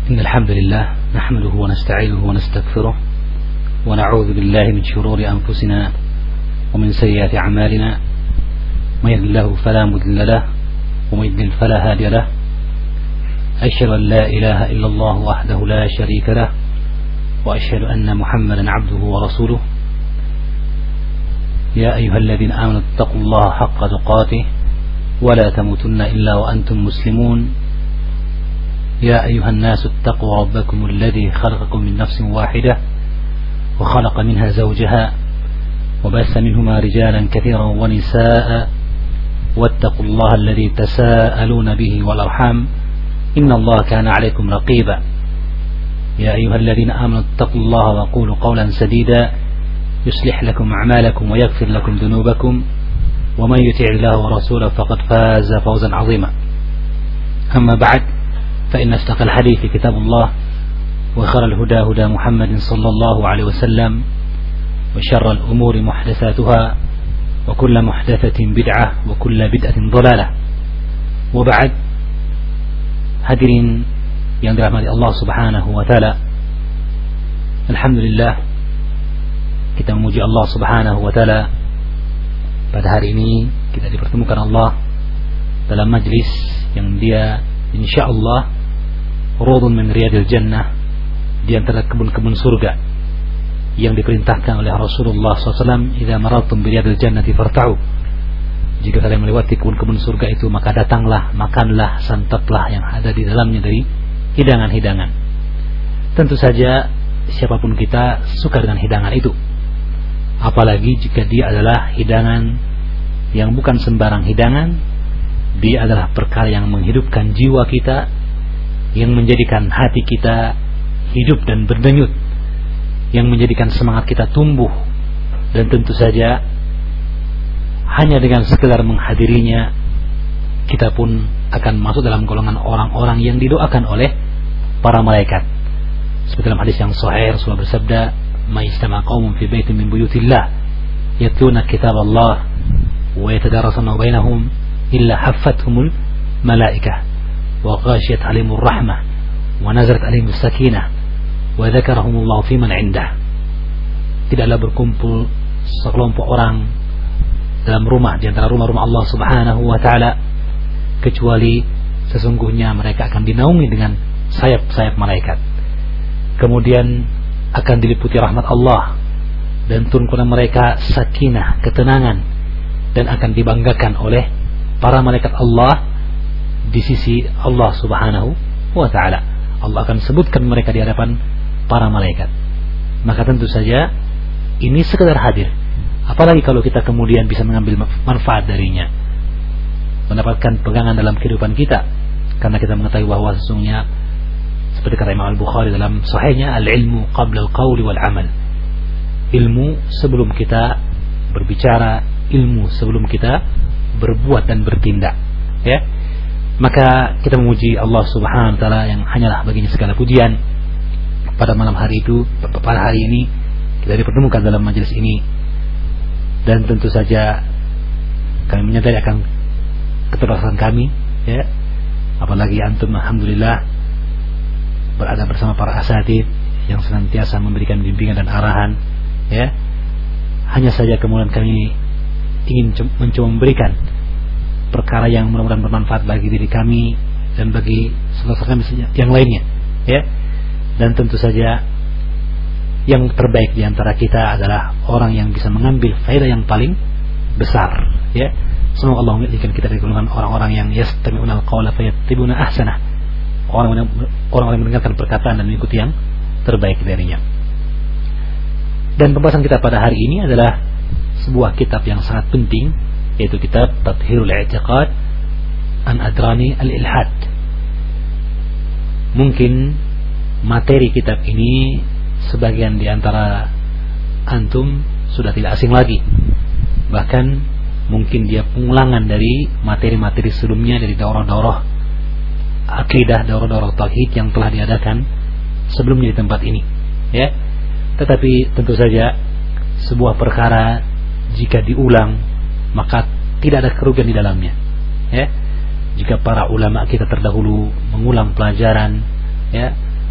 إن الحمد لله نحمده ونستعينه ونستغفره ونعوذ بالله من شرور أنفسنا ومن سيئات أعمالنا من يهد الله فلا مضل له ومن يضلل فلا هادي له أشهد أن لا إله إلا الله وحده لا شريك له وأشهد أن محمدا عبده ورسوله يا أيها الذين آمنوا اتقوا الله حق تقاته ولا تموتن إلا وأنتم مسلمون يا أيها الناس اتقوا ربكم الذي خلقكم من نفس واحدة وخلق منها زوجها وبث منهما رجالا كثيرا ونساء واتقوا الله الذي تساءلون به والأرحام إن الله كان عليكم رقيبا يا أيها الذين آمنوا اتقوا الله وقولوا قولا سديدا يصلح لكم أعمالكم ويغفر لكم ذنوبكم ومن يطع الله ورسوله فقد فاز فوزا عظيما أما بعد فإن أصدق الحديث كتاب الله وخير الهدى هدى محمد صلى الله عليه وسلم وشر الأمور محدثاتها وكل محدثة بدعة وكل بدعة ضلالة وبعد. Hadirin yang dirahmati Allah Subhanahu wa taala, alhamdulillah kita memuji Allah Subhanahu wa taala. Pada hari ini kita dipertemukan Allah dalam majlis yang dia insyaallah rawdun min riyadil jannah, di antara kebun-kebun surga yang diperintahkan oleh Rasulullah SAW, idza marartum bi riyadil jannati farta'u. Jika kalian melewati kebun-kebun surga itu, maka datanglah, makanlah, santaplah yang ada di dalamnya dari hidangan-hidangan. Tentu saja siapapun kita suka dengan hidangan itu, apalagi jika dia adalah hidangan yang bukan sembarang hidangan. Dia adalah perkara yang menghidupkan jiwa kita, yang menjadikan hati kita hidup dan berdenyut, yang menjadikan semangat kita tumbuh. Dan tentu saja hanya dengan sekedar menghadirinya, kita pun akan masuk dalam golongan orang-orang yang didoakan oleh para malaikat. Seperti dalam hadis yang sahih, Rasulullah bersabda, "Ma istama qaumun fi baitin min buyutillah yatluna kitaballah wa yatadarasuna bainahum illa haffathumul malaikah wa ghashiyat alimur rahmah wa nazarat alimus sakinah wa dzakarahumullahu fi man 'indah." Tidaklah berkumpul sekelompok orang dalam rumah di antara rumah-rumah Allah Subhanahu wa taala kecuali sesungguhnya mereka akan dinaungi dengan sayap-sayap malaikat. Kemudian akan diliputi rahmat Allah dan turun kepada mereka sakinah, ketenangan, dan akan dibanggakan oleh para malaikat Allah di sisi Allah Subhanahu wa taala. Allah akan sebutkan mereka di hadapan para malaikat. Maka tentu saja ini sekedar hadir. Apalagi kalau kita kemudian bisa mengambil manfaat darinya, mendapatkan pegangan dalam kehidupan kita, karena kita mengetahui bahwa sesungguhnya seperti kata Imam Al-Bukhari dalam sahihnya, al-ilmu qabla al-qawli wal amal. Ilmu sebelum kita berbicara, ilmu sebelum kita berbuat dan bertindak, ya. Maka kita memuji Allah Subhanahu wa taala yang hanyalah baginya segala pujian. Pada malam hari itu, pada hari ini kita dipertemukan dalam majelis ini, dan tentu saja kami menyadari akan keterbatasan kami, ya. Apalagi antum alhamdulillah berada bersama para asatidz yang senantiasa memberikan bimbingan dan arahan, ya. Hanya saja kemudian kami ingin mencoba memberikan perkara yang mudah-mudahan bermanfaat bagi diri kami dan bagi saudara-saudara kami yang lainnya, ya. Dan tentu saja yang terbaik di antara kita adalah orang yang bisa mengambil faedah yang paling besar, ya. Semoga Allah menjadikan kita dari golongan orang-orang yang yastami'una al-qawla fayattabi'una ahsanah, orang-orang yang mendengarkan perkataan dan mengikuti yang terbaik darinya. Dan pembahasan kita pada hari ini adalah sebuah kitab yang sangat penting, yaitu kitab Tathhirul I'tiqad an Adrani al-Ilhad. Mungkin materi kitab ini sebagian di antara antum sudah tidak asing lagi, bahkan mungkin dia pengulangan dari materi-materi sebelumnya, dari daurah-daurah akidah, daurah-daurah tauhid yang telah diadakan sebelumnya di tempat ini, ya. Tetapi tentu saja sebuah perkara jika diulang maka tidak ada kerugian di dalamnya, ya. Jika para ulama kita terdahulu mengulang pelajaran, ya,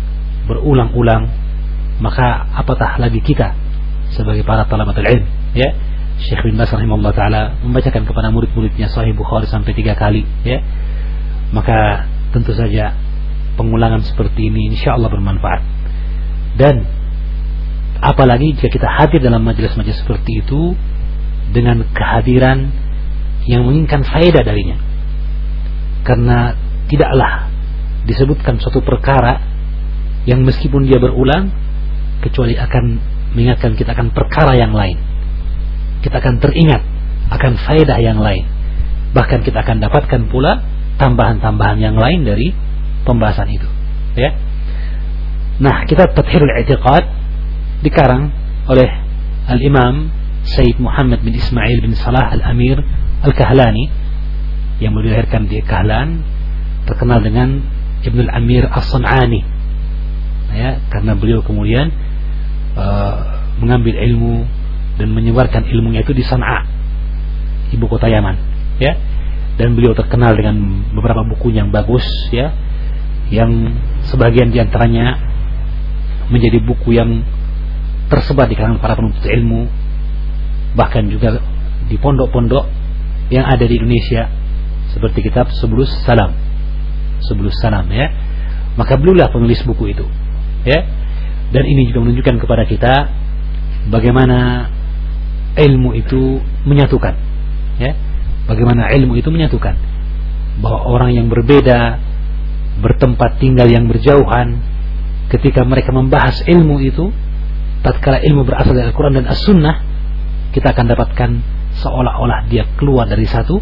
berulang-ulang, maka apatah lagi kita sebagai para talabatul ilm, ya. Syekh bin Baz rahimahullah taala membacakan kepada murid-muridnya Sahih Bukhari sampai 3 kali, ya. Maka tentu saja pengulangan seperti ini insyaallah bermanfaat. Dan apalagi jika kita hadir dalam majelis-majelis seperti itu dengan kehadiran yang menginginkan faedah darinya. Karena tidaklah disebutkan suatu perkara yang meskipun dia berulang, kecuali akan mengingatkan kita akan perkara yang lain. Kita akan teringat akan faedah yang lain. Bahkan kita akan dapatkan pula tambahan-tambahan yang lain dari pembahasan itu, ya. Nah, kitab Tathhirul I'tiqad dikarang oleh Al-Imam Sayyid Muhammad bin Ismail bin Salah Al-Amir Al-Kahlani yang dilahirkan di Kahlan, terkenal dengan Ibnul Amir As-San'ani, ya, karena beliau kemudian mengambil ilmu dan menyebarkan ilmunya itu di San'a, ibu kota Yaman, ya. Dan beliau terkenal dengan beberapa buku yang bagus, ya, yang sebagian diantaranya menjadi buku yang tersebar di kalangan para penuntut ilmu, bahkan juga di pondok-pondok yang ada di Indonesia, seperti kitab Subulus Salam, ya. Maka beliaulah penulis buku itu, ya. Dan ini juga menunjukkan kepada kita bagaimana ilmu itu menyatukan, ya. Bagaimana ilmu itu menyatukan, bahwa orang yang berbeda, bertempat tinggal yang berjauhan, ketika mereka membahas ilmu itu, tatkala ilmu berasal dari Al-Quran dan As-Sunnah, kita akan dapatkan seolah-olah dia keluar dari satu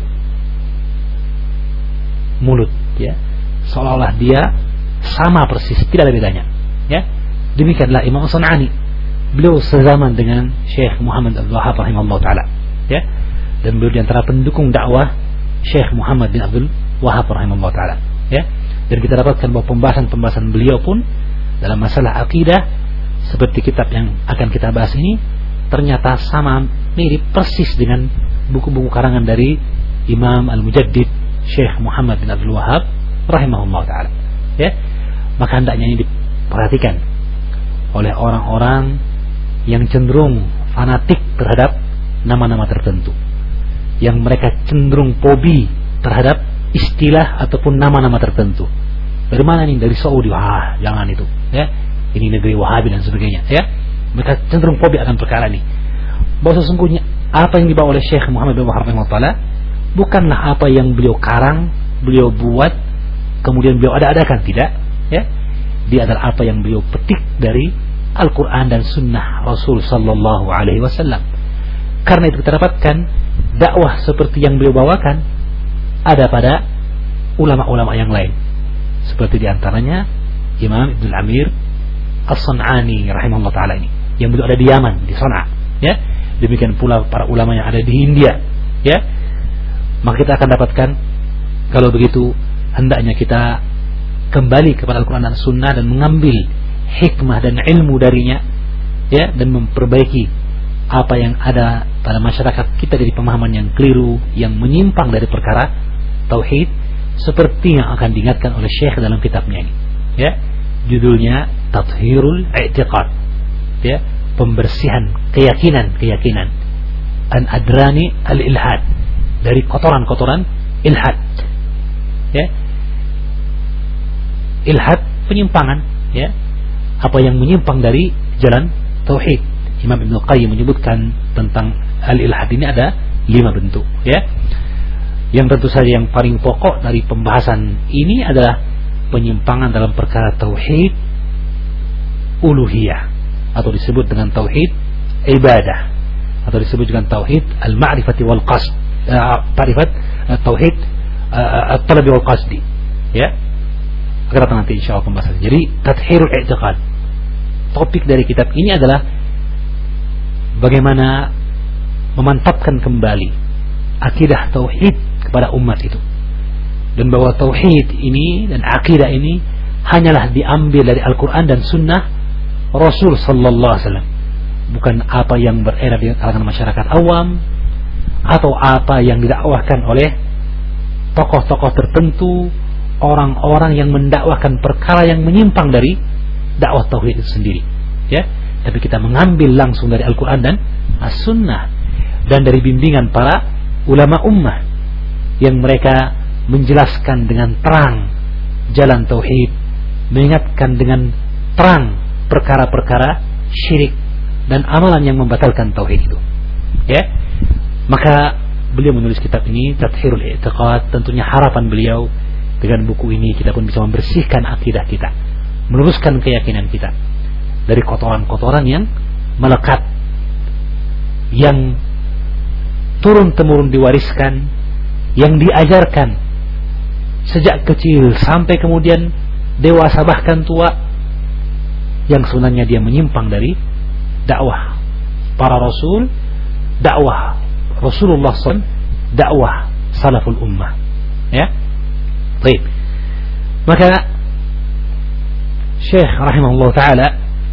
mulut, ya. Seolah-olah dia sama persis, tidak ada bedanya, ya. Demikianlah Imam As-San'ani, beliau sezaman dengan Syekh Muhammad Abdul Wahhab rahimahullah taala, ya. Dan beliau di antara pendukung dakwah Syekh Muhammad bin Abdul Wahhab rahimahullah taala, ya. Dan kita dapatkan bahwa pembahasan-pembahasan beliau pun dalam masalah akidah seperti kitab yang akan kita bahas ini ternyata sama mirip persis dengan buku-buku karangan dari Imam Al-Mujaddid Syekh Muhammad bin Abdul Wahhab rahimahullah taala, ya. Maka hendaknya ini diperhatikan oleh orang-orang yang cenderung fanatik terhadap nama-nama tertentu, yang mereka cenderung fobi terhadap istilah ataupun nama-nama tertentu. Dari mana ini? Dari Saudi. Wah, jangan itu, ya. Ini negeri Wahabi dan sebagainya, ya. Mereka cenderung fobi akan perkara ini. Bahwa sesungguhnya apa yang dibawa oleh Syekh Muhammad bin Wahhab rahimahullah bukanlah apa yang beliau karang, beliau buat, kemudian beliau ada-adakan, tidak, ya. Dia adalah apa yang beliau petik dari Al-Quran dan Sunnah Rasul Sallallahu Alaihi Wasallam. Karena itu kita dapatkan dakwah seperti yang beliau bawakan ada pada ulama-ulama yang lain, seperti diantaranya Imam Ibnul Amir As-San'ani rahimahullah taala ini, yang beliau ada di Yaman, di San'a, ya. Demikian pula para ulama yang ada di India, ya. Maka kita akan dapatkan, kalau begitu hendaknya kita kembali kepada Al-Quran dan Sunnah dan mengambil hikmah dan ilmu darinya, ya, dan memperbaiki apa yang ada pada masyarakat kita dari pemahaman yang keliru, yang menyimpang dari perkara tauhid, seperti yang akan diingatkan oleh Syekh dalam kitabnya ini, ya. Judulnya Tathhirul I'tiqad, ya, pembersihan keyakinan an adrani al-ilhad, dari kotoran-kotoran ilhad, ya. Ilhad penyimpangan, ya, apa yang menyimpang dari jalan tauhid. Imam Ibnu Qayyim menyebutkan tentang al-ilhad ini ada 5 bentuk, ya. Yang tentu saja yang paling pokok dari pembahasan ini adalah penyimpangan dalam perkara tauhid uluhiyah, atau disebut dengan tauhid ibadah, atau disebut dengan tauhid al-ma'rifati wal qasd, tauhid at-talabi wal qasdi, ya. Akan datang nanti insyaallah pembahasan. Jadi Tathhirul I'tiqad, topik dari kitab ini adalah bagaimana memantapkan kembali akidah tauhid kepada umat itu, dan bahwa tauhid ini dan akidah ini hanyalah diambil dari Al-Quran dan Sunnah Rasul Sallallahu Alaihi Wasallam, bukan apa yang beredar di kalangan masyarakat awam atau apa yang didakwahkan oleh tokoh-tokoh tertentu, orang-orang yang mendakwahkan perkara yang menyimpang dari dakwah tauhid itu sendiri, ya. Tapi kita mengambil langsung dari Al-Quran dan As-Sunnah, dan dari bimbingan para ulama ummah yang mereka menjelaskan dengan terang jalan tauhid, mengingatkan dengan terang perkara-perkara syirik dan amalan yang membatalkan tauhid itu, ya. Maka beliau menulis kitab ini, Tathhirul I'tiqad. Tentunya harapan beliau dengan buku ini kita pun bisa membersihkan akidah kita, meluruskan keyakinan kita dari kotoran-kotoran yang melekat, yang turun-temurun diwariskan, yang diajarkan sejak kecil sampai kemudian dewasa bahkan tua, yang sebenarnya dia menyimpang dari dakwah para rasul, dakwah Rasulullah SAW, dakwah salaful ummah, ya. Baik. Maka Syekh rahimahullah ta'ala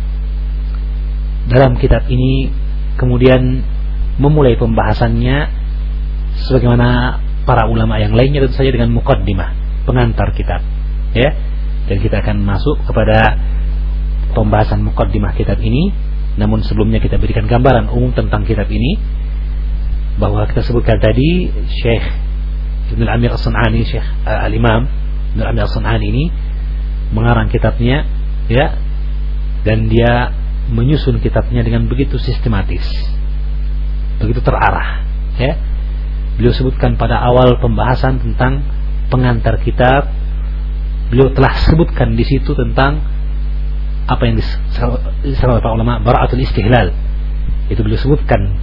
dalam kitab ini kemudian memulai pembahasannya sebagaimana para ulama yang lainnya, tentu saja dengan muqaddimah, pengantar kitab, ya. Dan kita akan masuk kepada pembahasan muqaddimah kitab ini. Namun sebelumnya kita berikan gambaran umum tentang kitab ini, bahwa kita sebutkan tadi Syekh Ibn Amir As-San'ani, Syekh Al-Imam Ibn Amir As-San'ani ini mengarang kitabnya, ya, dan dia menyusun kitabnya dengan begitu sistematis, begitu terarah, ya. Beliau sebutkan pada awal pembahasan tentang pengantar kitab, beliau telah sebutkan di situ tentang apa yang disebut para ulama bara'atul istihlal. Itu beliau sebutkan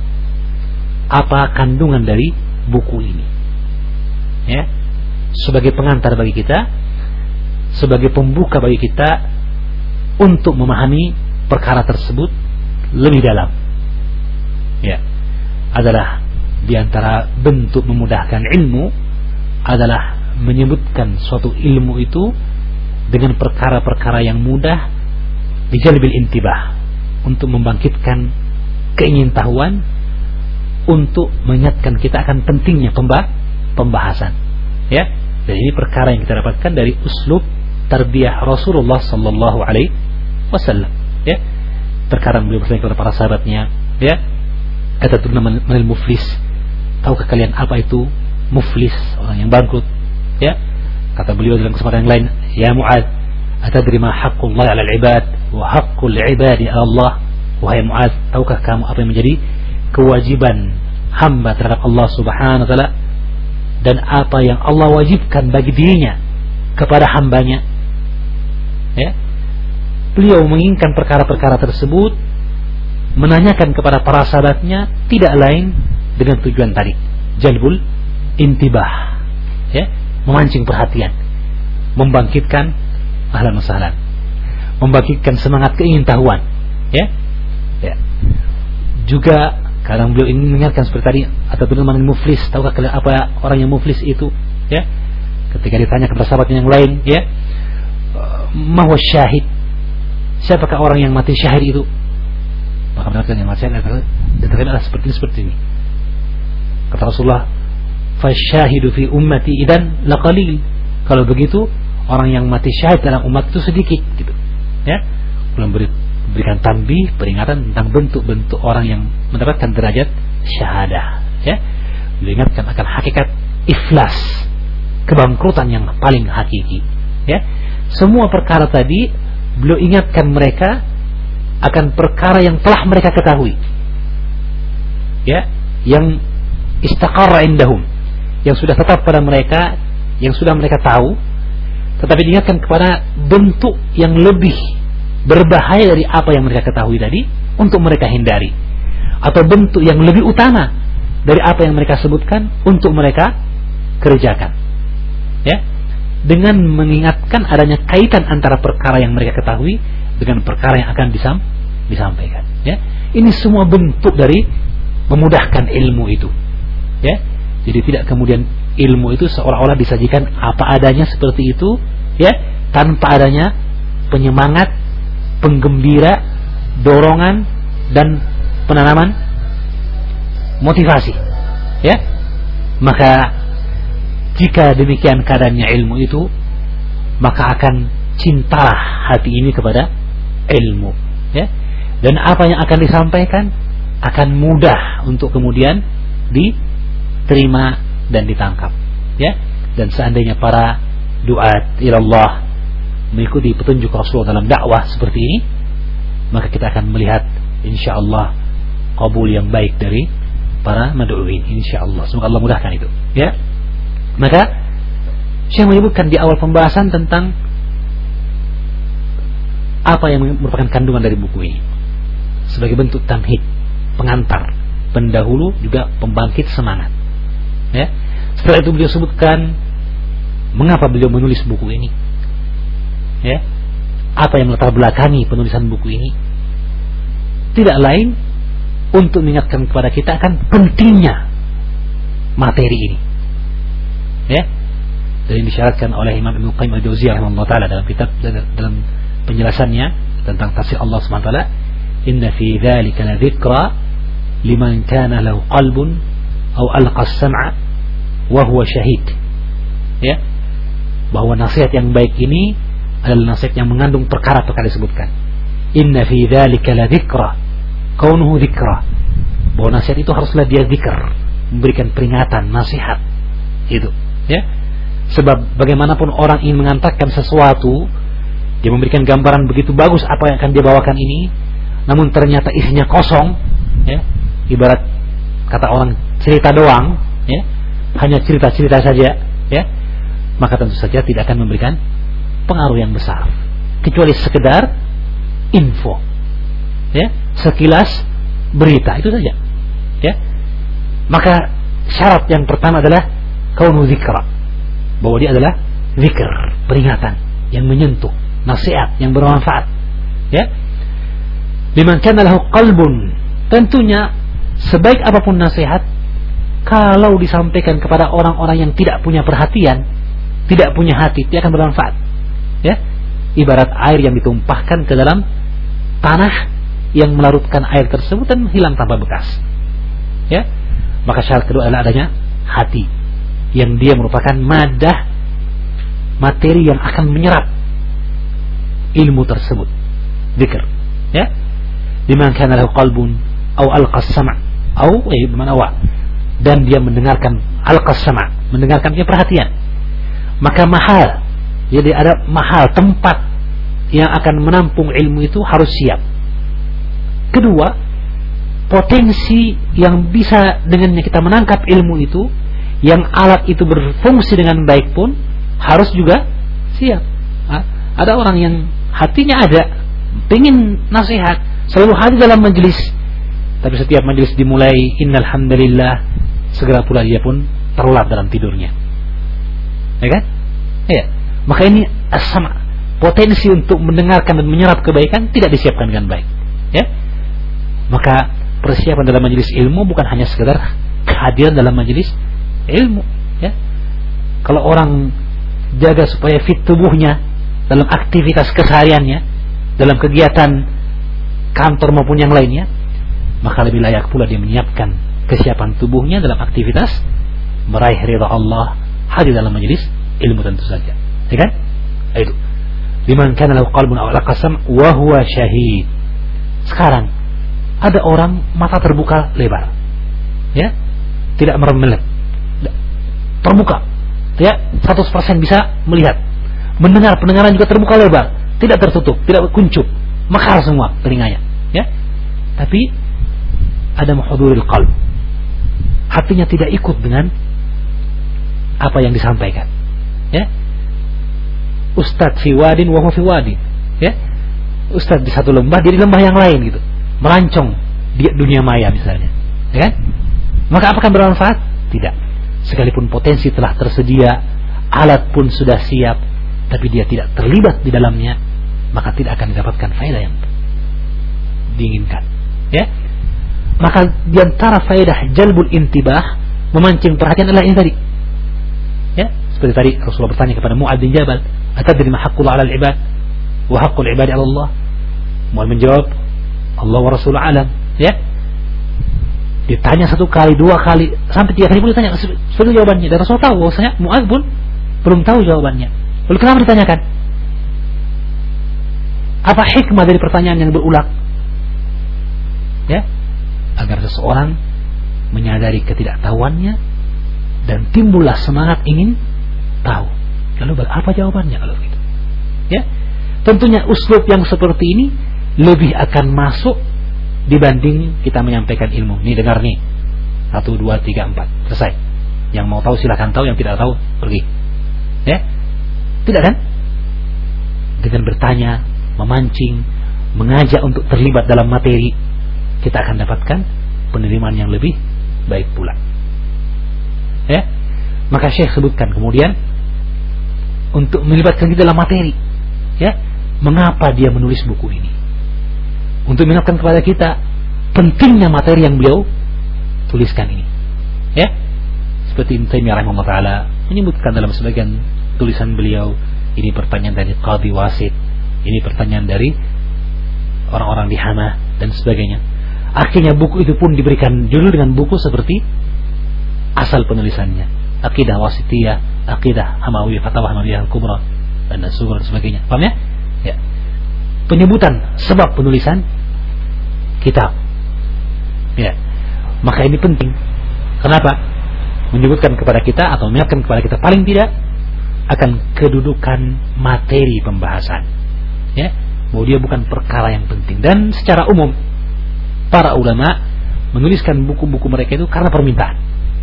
apa kandungan dari buku ini, ya, sebagai pengantar bagi kita, sebagai pembuka bagi kita untuk memahami perkara tersebut lebih dalam, ya. Adalah diantara bentuk memudahkan ilmu adalah menyebutkan suatu ilmu itu dengan perkara-perkara yang mudah, bijalbil intibah, untuk membangkitkan keingintahuan, untuk mengingatkan kita akan pentingnya pembahasan, ya. Dan ini perkara yang kita dapatkan dari uslub tarbiyah Rasulullah sallallahu alaihi wasallam, ya. Terkadang beliau bertanya kepada para sahabatnya, ya, atadruna manil muflis, tahukah kalian apa itu muflis, orang yang bangkrut, ya. Kata beliau dalam kesempatan yang lain, ya Mu'adz, atadri ma haqqullah 'alal 'ibad wa haqqul 'ibadi 'ala Allah. Wahai Mu'adz, tahukah kamu apa yang menjadi kewajiban hamba terhadap Allah Subhanahu wa taala, dan apa yang Allah wajibkan bagi dirinya kepada hambanya, ya. Beliau menginginkan perkara-perkara tersebut, menanyakan kepada para sahabatnya tidak lain dengan tujuan tadi, jalbul intibah, ya, memancing perhatian, membangkitkan ahlan wa sahlan, membangkitkan semangat keingintahuan, ya. Ya. Juga kadang beliau ingin mengingatkan seperti tadi, atau manil muflis, tahukah kalian apa orang yang muflis itu, ya. Ketika ditanya kepada sahabat yang lain, ya, mahwa syahid, siapakah orang yang mati syahid itu? Maka benar yang mati syahid adalah seperti ini. Kata Rasulullah, fasyahidu fi ummati idan laqalil. Kalau begitu orang yang mati syahid dalam umat itu sedikit, gitu, ya. Belum berikan tanbih, peringatan tentang bentuk-bentuk orang yang mendapatkan derajat syahadah, ya. Beliau ingatkan akan hakikat iflas, kebangkrutan yang paling hakiki, ya. Semua perkara tadi beliau ingatkan mereka akan perkara yang telah mereka ketahui, ya, yang istaqarra indahum, yang sudah tetap pada mereka, yang sudah mereka tahu, tetapi diingatkan kepada bentuk yang lebih berbahaya dari apa yang mereka ketahui tadi untuk mereka hindari, atau bentuk yang lebih utama dari apa yang mereka sebutkan untuk mereka kerjakan, ya, dengan mengingatkan adanya kaitan antara perkara yang mereka ketahui dengan perkara yang akan disampaikan, ya. Ini semua bentuk dari memudahkan ilmu itu, ya. Jadi tidak kemudian ilmu itu seolah-olah disajikan apa adanya seperti itu, ya, tanpa adanya penyemangat, penggembira, dorongan, dan penanaman motivasi, ya. Maka jika demikian keadaannya ilmu itu, maka akan cintalah hati ini kepada ilmu, ya. Dan apa yang akan disampaikan akan mudah untuk kemudian diterima dan ditangkap, ya. Dan seandainya para duat ilallah mengikuti petunjuk Rasulullah dalam dakwah seperti ini, maka kita akan melihat insyaallah qabul yang baik dari para mad'uin, insyaallah. Semoga Allah mudahkan itu, ya. Maka saya menyebutkan di awal pembahasan tentang apa yang merupakan kandungan dari buku ini sebagai bentuk tamhid, pengantar, pendahulu juga pembangkit semangat, ya. Setelah itu beliau sebutkan mengapa beliau menulis buku ini, ya, apa yang melatar belakangi penulisan buku ini. Tidak lain untuk mengingatkan kepada kita akan pentingnya materi ini, ya. Dan disyaratkan oleh Imam Ibnu Qayyim al-Jauziyah rahimahullah taala dalam kitab, dalam penjelasannya tentang tafsir Allah Subhanahu wa taala, inna fi dzalika la dzikra liman kana lahu qalbun aw alqa as-sam'a wa huwa syahid, ya, bahwa nasihat yang baik ini adalah nasihat yang mengandung perkara-perkara disebutkan. Inna fi dzalika la dzikra, kaunuhu dzikra, bahwa nasihat itu haruslah dia zikr, memberikan peringatan, nasihat, itu, ya. Sebab bagaimanapun orang ingin mengantarkan sesuatu, dia memberikan gambaran begitu bagus apa yang akan dia bawakan ini, namun ternyata isinya kosong, ya, ibarat kata orang cerita doang, ya, hanya cerita-cerita saja, ya, maka tentu saja tidak akan memberikan pengaruh yang besar, kecuali sekedar info, ya, sekilas berita, itu saja, ya. Maka syarat yang pertama adalah kaunu dzikra, bahwa dia adalah zikr, peringatan yang menyentuh, nasihat yang bermanfaat, ya. Liman kana lahu qalbun, tentunya sebaik apapun nasihat, kalau disampaikan kepada orang-orang yang tidak punya perhatian, tidak punya hati, dia akan bermanfaat, ya. Ibarat air yang ditumpahkan ke dalam tanah yang melarutkan air tersebut dan hilang tanpa bekas, ya. Maka syarat kedua adalah adanya hati, yang dia merupakan madah, materi yang akan menyerap ilmu tersebut, zikr, ya. Liman kana lahu qalbun aw alqa as-sam' aw bimana wa, dan dia mendengarkan, alqa as-sam', mendengarkan, dia perhatian, maka mahal, jadi ada mahal tempat yang akan menampung ilmu itu harus siap. Kedua, potensi yang bisa dengannya kita menangkap ilmu itu, yang alat itu berfungsi dengan baik pun harus juga siap. Ada orang yang hatinya ada, pengen nasihat, selalu hadir dalam majelis, tapi setiap majelis dimulai innal hamdalillah, segera pula dia pun terlelap dalam tidurnya, ya kan? Ya. Maka ini as-sam', potensi untuk mendengarkan dan menyerap kebaikan tidak disiapkan dengan baik, ya. Maka persiapan dalam majelis ilmu bukan hanya sekedar kehadiran dalam majelis ilmu, ya. Kalau orang jaga supaya fit tubuhnya dalam aktivitas kesehariannya, dalam kegiatan kantor maupun yang lainnya, maka lebih layak pula dia menyiapkan kesiapan tubuhnya dalam aktivitas meraih ridha Allah, hadir dalam majelis ilmu tentu saja, ya kan? Itu liman kana lahu qalbun aw alqasam wa huwa syahid. Sekarang ada orang mata terbuka lebar, ya, tidak merem-melek, terbuka, ya, 100% bisa melihat, mendengar, pendengaran juga terbuka lebar, tidak tertutup, tidak kuncup, mekar semua telinganya, ya. Tapi ada muhuduril qalb, hatinya tidak ikut dengan apa yang disampaikan, ya. Ustadz fi wadin wa huwa fi wadin, ya. Ustadz di satu lembah, dia di lembah yang lain gitu, merancong di dunia maya misalnya, ya kan? Maka apakah bermanfaat? Tidak. Sekalipun potensi telah tersedia, alat pun sudah siap, tapi dia tidak terlibat di dalamnya, maka tidak akan mendapatkan faedah yang diinginkan, ya. Maka diantara faedah jalbul intibah, memancing perhatian, adalah ini tadi, ya. Seperti tadi Rasulullah bertanya kepada Mu'adz bin Jabal, atadri ma haqqullah 'alal 'ibad wa haqqul 'ibadi 'ala Allah? Mu'adz menjawab, Allah wa Rasul alam, ya. Ditanya satu kali, dua kali, sampai 3 kali pun ditanya sesuai jawabannya, dan Rasul tahu bahwasanya Mu'adz pun belum tahu jawabannya. Lalu kenapa ditanyakan? Apa hikmah dari pertanyaan yang berulang? Ya, agar seseorang menyadari ketidaktahuannya dan timbullah semangat ingin tahu. Lalu apa jawabannya kalau begitu? Ya, tentunya uslub yang seperti ini lebih akan masuk dibanding kita menyampaikan ilmu. Nih dengar nih, 1, 2, 3, 4 selesai. Yang mau tahu silahkan tahu, yang tidak tahu pergi. Ya, tidak kan? Dengan bertanya, memancing, mengajak untuk terlibat dalam materi, kita akan dapatkan penerimaan yang lebih baik pula. Ya, maka Syekh sebutkan kemudian untuk melibatkan kita dalam materi. Ya, mengapa dia menulis buku ini? Untuk mengingatkan kepada kita pentingnya materi yang beliau tuliskan ini. Ya, seperti Ibnu Taimiyah rahimahullah taala menyebutkan dalam sebagian tulisan beliau, ini pertanyaan dari Qadhi Wasit, ini pertanyaan dari orang-orang di Hama dan sebagainya. Akhirnya buku itu pun diberikan judul dengan buku seperti asal penulisannya, Aqidah Wasitiyah, Aqidah Hamawiyah, Fatwa Hamawiyah Al-Kubra dan As-Sughra dan sebagainya. Paham ya? Ya. Penyebutan sebab penulisan kitab. Ya. Maka ini penting. Kenapa? Menyebutkan kepada kita atau mengingatkan kepada kita paling tidak akan kedudukan materi pembahasan. Ya, bahwa dia bukan perkara yang penting. Dan secara umum para ulama menuliskan buku-buku mereka itu karena permintaan.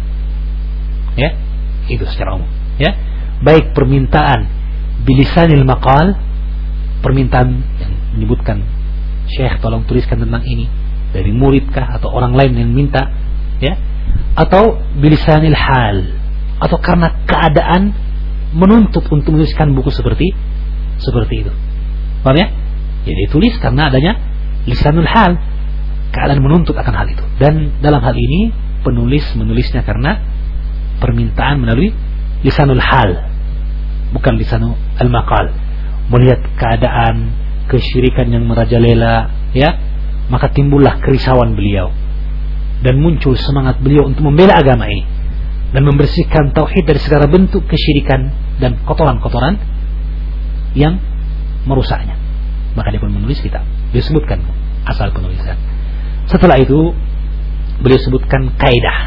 Ya, itu secara umum. Ya, baik permintaan bilisanil maqal, permintaan yang menyebutkan Syekh tolong tuliskan tentang ini dari muridkah atau orang lain yang minta, ya, atau bilisanil hal, atau karena keadaan menuntut untuk menuliskan buku seperti itu. Paham ya? Jadi ditulis karena adanya lisanul hal, keadaan menuntut akan hal itu. Dan dalam hal ini penulis menulisnya karena permintaan melalui lisanul hal, bukan lisanul al-maqal. Melihat keadaan kesyirikan yang merajalela, ya, maka timbullah kerisauan beliau dan muncul semangat beliau untuk membela agama ini dan membersihkan tauhid dari segala bentuk kesyirikan dan kotoran-kotoran yang merusaknya. Maka dia pun menulis kitab. Dia sebutkan asal penulisan. Setelah itu beliau sebutkan kaidah.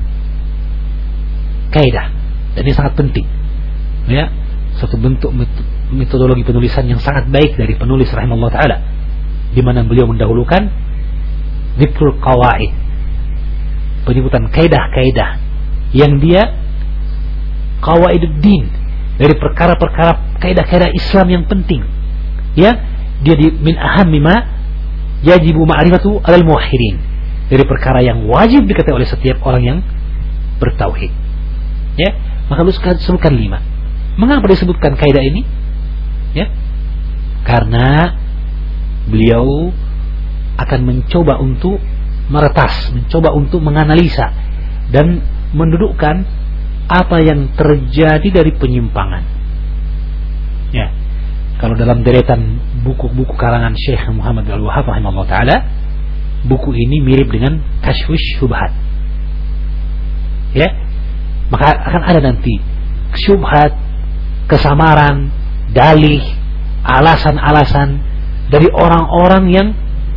Dan ini sangat penting. Ya, satu bentuk metodologi penulisan yang sangat baik dari penulis rahimahullah taala, di mana beliau mendahulukan dzikrul qawaid, penyebutan kaidah-kaidah yang dia qawaiduddin, dari perkara-perkara kaidah-kaidah Islam yang penting. Ya, dia min ahammi ma yajibu ma'rifatu alal muwahhidin, dari perkara yang wajib diketahui oleh setiap orang yang bertauhid. Ya, maka lu sebutkan 5. Mengapa disebutkan kaidah ini? Ya, karena beliau akan mencoba untuk meretas, mencoba untuk menganalisa dan mendudukkan apa yang terjadi dari penyimpangan. Ya, kalau dalam deretan buku-buku karangan Syekh Muhammad Al-Wahhab rahimahullah taala, buku ini mirip dengan Kashfus Syubhat. Ya, maka akan ada nanti syubhat, kesamaran, dalih, alasan-alasan dari orang-orang yang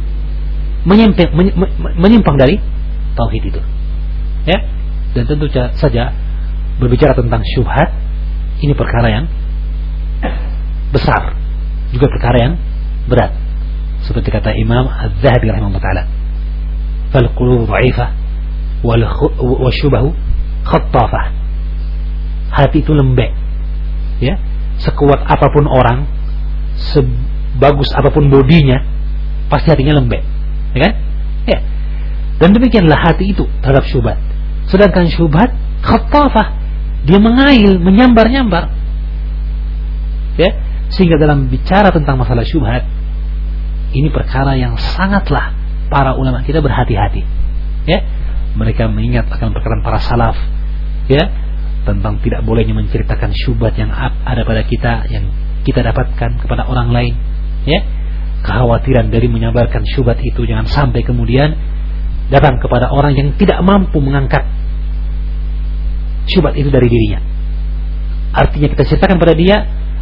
menyimpang dari tauhid itu. Ya, dan tentu saja berbicara tentang syubhat ini perkara yang besar, juga perkara yang berat. Seperti kata Imam Az-Zahabi rahimahullah taala, "Fal qulub dha'ifah wal syubahu khattafah." Hati itu lembek. Ya, sekuat apapun orang, sebagus apapun bodinya, pasti hatinya lembek, ya kan? Ya. Dan demikianlah hati itu terhadap syubhat. Sedangkan syubhat khattafah, dia mengail, menyambar-nyambar. Ya, sehingga dalam bicara tentang masalah syubhat, ini perkara yang sangatlah para ulama kita berhati-hati. Ya, mereka mengingat akan perkataan para salaf, ya, tentang tidak bolehnya menceritakan syubhat yang ada pada kita, yang kita dapatkan kepada orang lain. Ya, kekhawatiran dari menyabarkan syubhat itu jangan sampai kemudian datang kepada orang yang tidak mampu mengangkat syubhat itu dari dirinya. Artinya kita ceritakan pada dia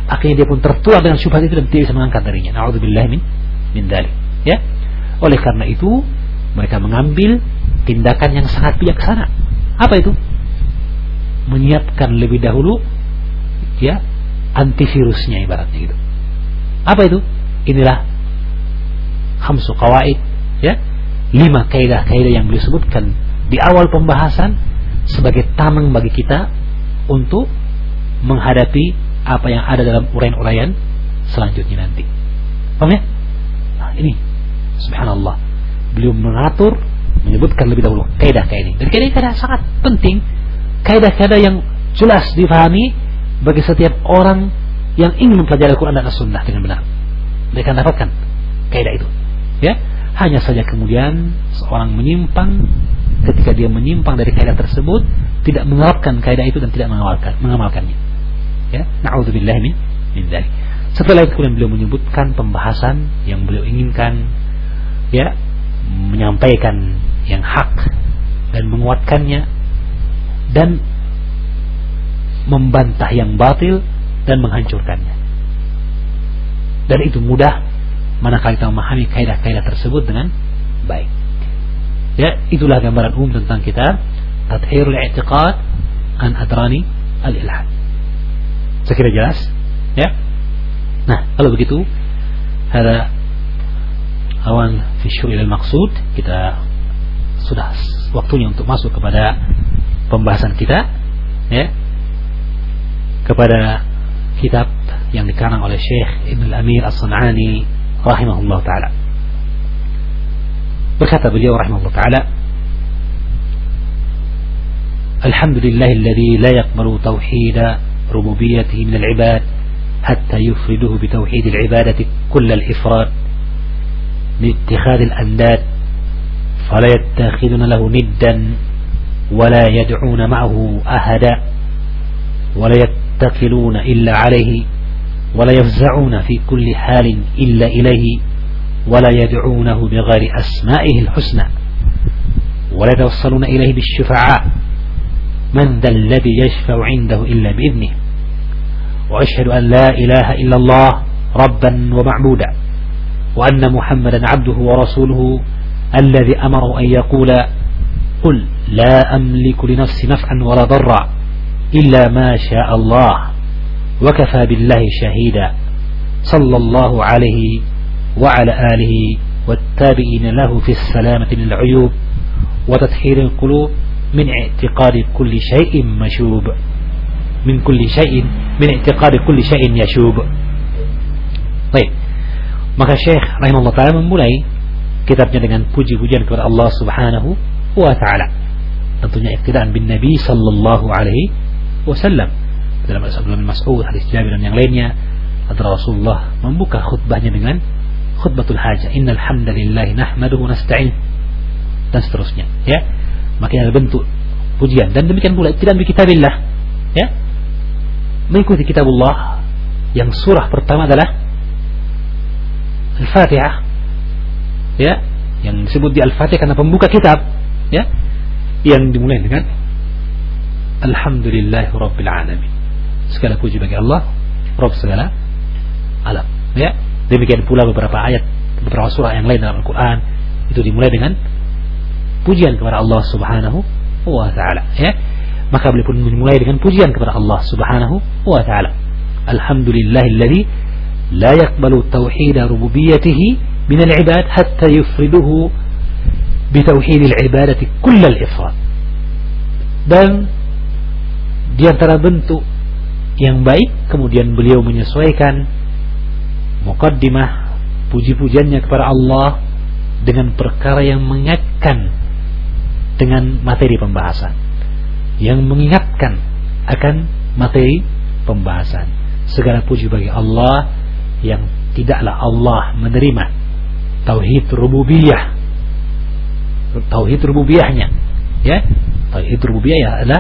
akhirnya dia pun tertular dengan syubhat itu dan tidak bisa mengangkat darinya. Na'udzubillah min dzalik. Ya. Oleh karena itu mereka mengambil tindakan yang sangat bijaksana. Apa itu? Menyiapkan lebih dahulu ya antivirusnya ibaratnya gitu. Apa itu? Inilah khamsu qawaid ya, 5 kaidah-kaidah yang beliau sebutkan di awal pembahasan sebagai tameng bagi kita untuk menghadapi apa yang ada dalam uraian-uraian selanjutnya nanti. Paham ya? Nah, ini subhanallah, beliau mengatur, menyebutkan lebih dahulu kaidah-kaidah ini. Dan kaidah-kaidah sangat penting, kaidah-kaidah yang jelas difahami bagi setiap orang yang ingin mempelajari Al-Quran dan As-Sunnah dengan benar. Mereka dapatkan kaidah itu. Ya, hanya saja kemudian seorang menyimpang, ketika dia menyimpang dari kaidah tersebut, tidak menerapkan kaidah itu dan tidak mengamalkannya. Ya, na'udzubillah min dzalik. Setelah itu kemudian beliau menyebutkan pembahasan yang beliau inginkan, ya, menyampaikan yang hak dan menguatkannya dan membantah yang batil dan menghancurkannya. Dan itu mudah manakala kita memahami kaidah-kaidah tersebut dengan baik. Ya, itulah gambaran umum tentang kitab Tathhirul I'tiqad an Adrani al-Ilhad. Sekira jelas? Ya. Nah, kalau begitu, hada awan fi syu'il al-maqsud, kita sudah waktunya untuk masuk kepada pembahasan kita, ya, kepada kitab yang dikarang oleh Syekh Ibn al-Amir As-San'ani rahimahullah ta'ala. Berkata beliau rahimahullah ta'ala, Alhamdulillahilladzi la yaqbalu tauhida rububiyyatihi min al-ibad hatta yufriduhu bi tauhid al-ibadati kull al-ifrad bi ittikhad al-andad fala yattakhiduna lahu niddan wala yad'una ma'ahu ahada wala yattaqiluna illa alayhi ولا يفزعون في كل حال إلا إليه ولا يدعونه بغير أسمائه الحسنى ولا يتوصلون إليه بالشفعاء من ذا الذي يشفع عنده إلا بإذنه وأشهد أن لا إله إلا الله ربا ومعبودا وأن محمدا عبده ورسوله الذي أمره أن يقول قل لا أملك لنفسي نفعا ولا ضرا إلا ما شاء الله وكفى بالله شهيدا صلى الله عليه وعلى آله والتابعين له في السلامة من العيوب وتطهير القلوب من اعتقاد كل شيء مشوب من اعتقاد كل شيء يشوب. Baik, maka Syekh rahimahullah ta'ala memulai kitabnya dengan puji-pujian kepada Allah subhanahu wa ta'ala, tentunya iktidaan bin Nabi sallallahu alaihi wasallam. Dalam Ibn Mas'ud, hadis Jabir dan yang lainnya, adalah Rasulullah membuka khutbahnya dengan khutbatul hajah, innal hamdalillahi nahmaduhu nasta'in, dan seterusnya, ya. Makanya ada bentuk pujian. Dan demikian pula tidak bi kitabillah, ya, mengikuti kitabullah yang surah pertama adalah Al-Fatihah, ya, yang disebut di Al-Fatihah karena pembuka kitab, ya, yang dimulai dengan Alhamdulillahi Rabbil Alamin. Segala puji bagi Allah, Rabb segala alam. Ya, demikian pula beberapa ayat, beberapa surah yang lain dalam Al-Quran itu dimulai dengan pujian kepada Allah Subhanahu wa Ta'ala. Ya, maka beliau pun memulai dengan pujian kepada Allah Subhanahu wa Ta'ala. Alhamdulillahilladzi la yaqbalu tauhida rububiyyatihi min al-ibad hatta yufriduhu bi tauhidil ibadati kullal ifrad. Dan di antara bentuk yang baik, kemudian beliau menyesuaikan muqaddimah puji-pujiannya kepada Allah dengan perkara yang mengingatkan dengan materi pembahasan, yang mengingatkan akan materi pembahasan. Segala puji bagi Allah yang tidaklah Allah menerima tauhid rububiyah, tauhid rububiyahnya, ya, tauhid rububiyah adalah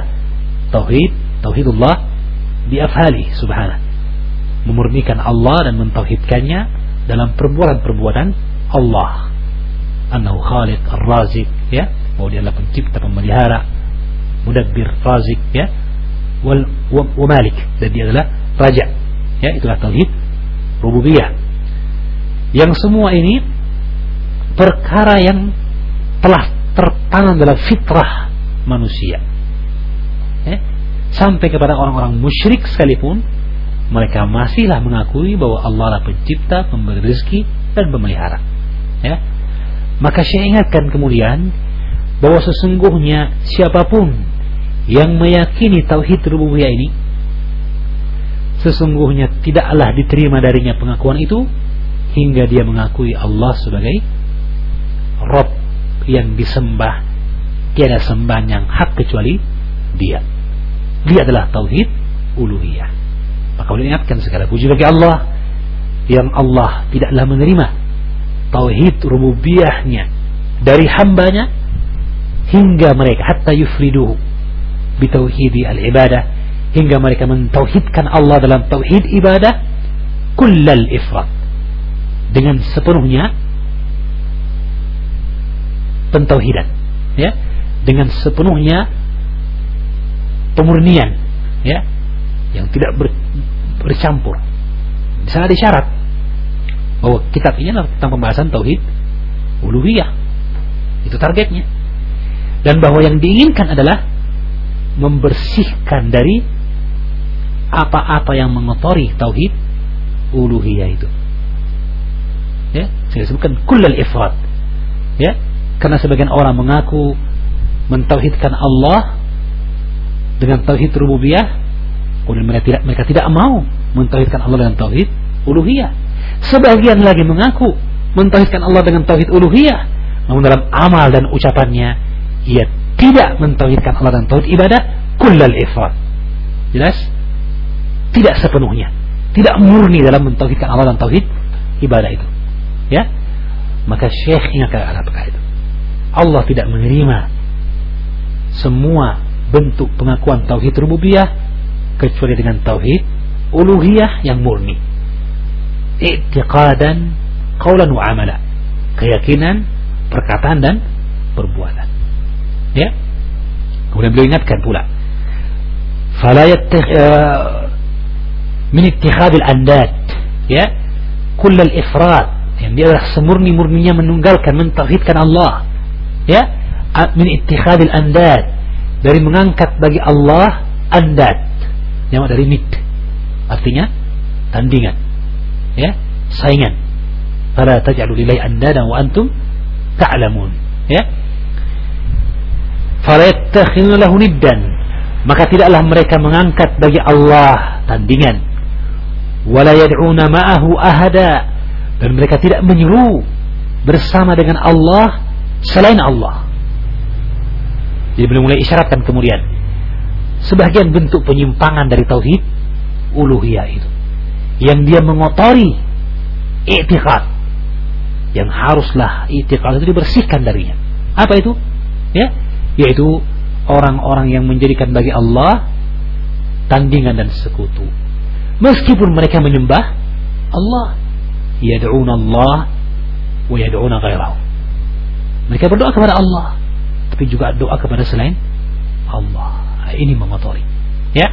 tauhidullah di af'ali subhanahu, memurnikan Allah dan mentauhidkannya dalam perbuatan-perbuatan Allah. Annahu khaliq ar-razik, ya, bahwa dia adalah pencipta, pemelihara, mudabbir, razik, ya, wa malik, dan dia adalah raja, Ya, itulah tauhid rububiyah. Yang semua ini perkara yang telah tertanam dalam fitrah manusia. Ya, sampai kepada orang-orang musyrik sekalipun, mereka masihlah mengakui bahwa Allah lah pencipta, pemberi rezeki dan pemelihara. Ya. Maka saya ingatkan kemudian bahwa sesungguhnya siapapun yang meyakini tauhid rububiyah ini, sesungguhnya tidaklah diterima darinya pengakuan itu hingga dia mengakui Allah sebagai Rabb yang disembah, tiada sembahan yang hak kecuali Dia. Dia adalah tauhid uluhiyah. Maka boleh ingatkan segala puji bagi Allah yang Allah tidaklah menerima tauhid rububiyahnya dari hambanya hingga mereka hatta yufriduhu bitauhidi al-ibadah, hingga mereka mentauhidkan Allah dalam tauhid ibadah kullal ifrat, dengan sepenuhnya pentauhidan, ya, dengan sepenuhnya pemurnian, ya, yang tidak bercampur. Di sana ada syarat bahwa kitab ini adalah tentang pembahasan tauhid uluhiyah, itu targetnya, dan bahwa yang diinginkan adalah membersihkan dari apa-apa yang mengotori tauhid uluhiyah itu. Ya, saya sebutkan kullal ifrat. Ya, karena sebagian orang mengaku mentauhidkan Allah dengan tauhid rububiyah, kemudian mereka tidak mau mentauhidkan Allah dengan tauhid uluhiyah. Sebagian lagi mengaku mentauhidkan Allah dengan tauhid uluhiyah, namun dalam amal dan ucapannya ia tidak mentauhidkan Allah dan tauhid ibadah kullal ifrat. Jelas? Tidak sepenuhnya, tidak murni dalam mentauhidkan Allah dan tauhid ibadah itu. Ya? Maka Syekh ingatkan apakah itu? Allah tidak menerima semua bentuk pengakuan tauhid rububiyah kecuali dengan tauhid uluhiyah yang murni. I'tiqadan, qaulan wa amala. Keyakinan, perkataan dan perbuatan. Ya. Kemudian beliau ingatkan pula, fala min ittikhadil andad, ya, kullal ifrat, yang dia adalah semurni-murninya menunggalkan, mentauhidkan Allah, ya, min ittikhadil andad, dari mengangkat bagi Allah andad, yang dari nid, artinya tandingan, ya, saingan. Fala taj'alu lillahi andadan wa antum ta'lamun, ya. Fala yattakhidhu lahu niddan, maka tidaklah mereka mengangkat bagi Allah tandingan. Wala yad'una ma'ahu ahada, dan mereka tidak menyeru bersama dengan Allah selain Allah. Jadi belum mulai isyaratkan kemudian sebagian bentuk penyimpangan dari tauhid uluhiyah itu, yang dia mengotori i'tiqad, yang haruslah i'tiqad itu dibersihkan darinya. Apa itu? Ya, yaitu orang-orang yang menjadikan bagi Allah tandingan dan sekutu, meskipun mereka menyembah Allah. Yad'una Allah wa yad'una ghairahu, mereka berdoa kepada Allah tapi juga doa kepada selain Allah. Ini mengotori, ya.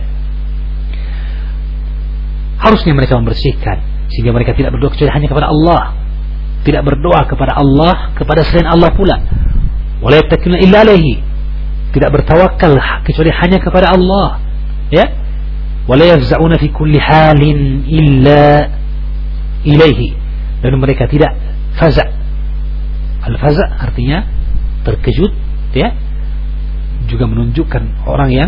Harusnya mereka membersihkan sehingga mereka tidak berdoa kecuali hanya kepada Allah, tidak berdoa kepada Allah kepada selain Allah pula. Wala yattakilu illa alaihi, tidak bertawakal kecuali hanya kepada Allah, ya. Wala yafza'una fi kulli halin illa ilaihi, dan mereka tidak faza'. Al-faza' artinya terkejut, ya, juga menunjukkan orang yang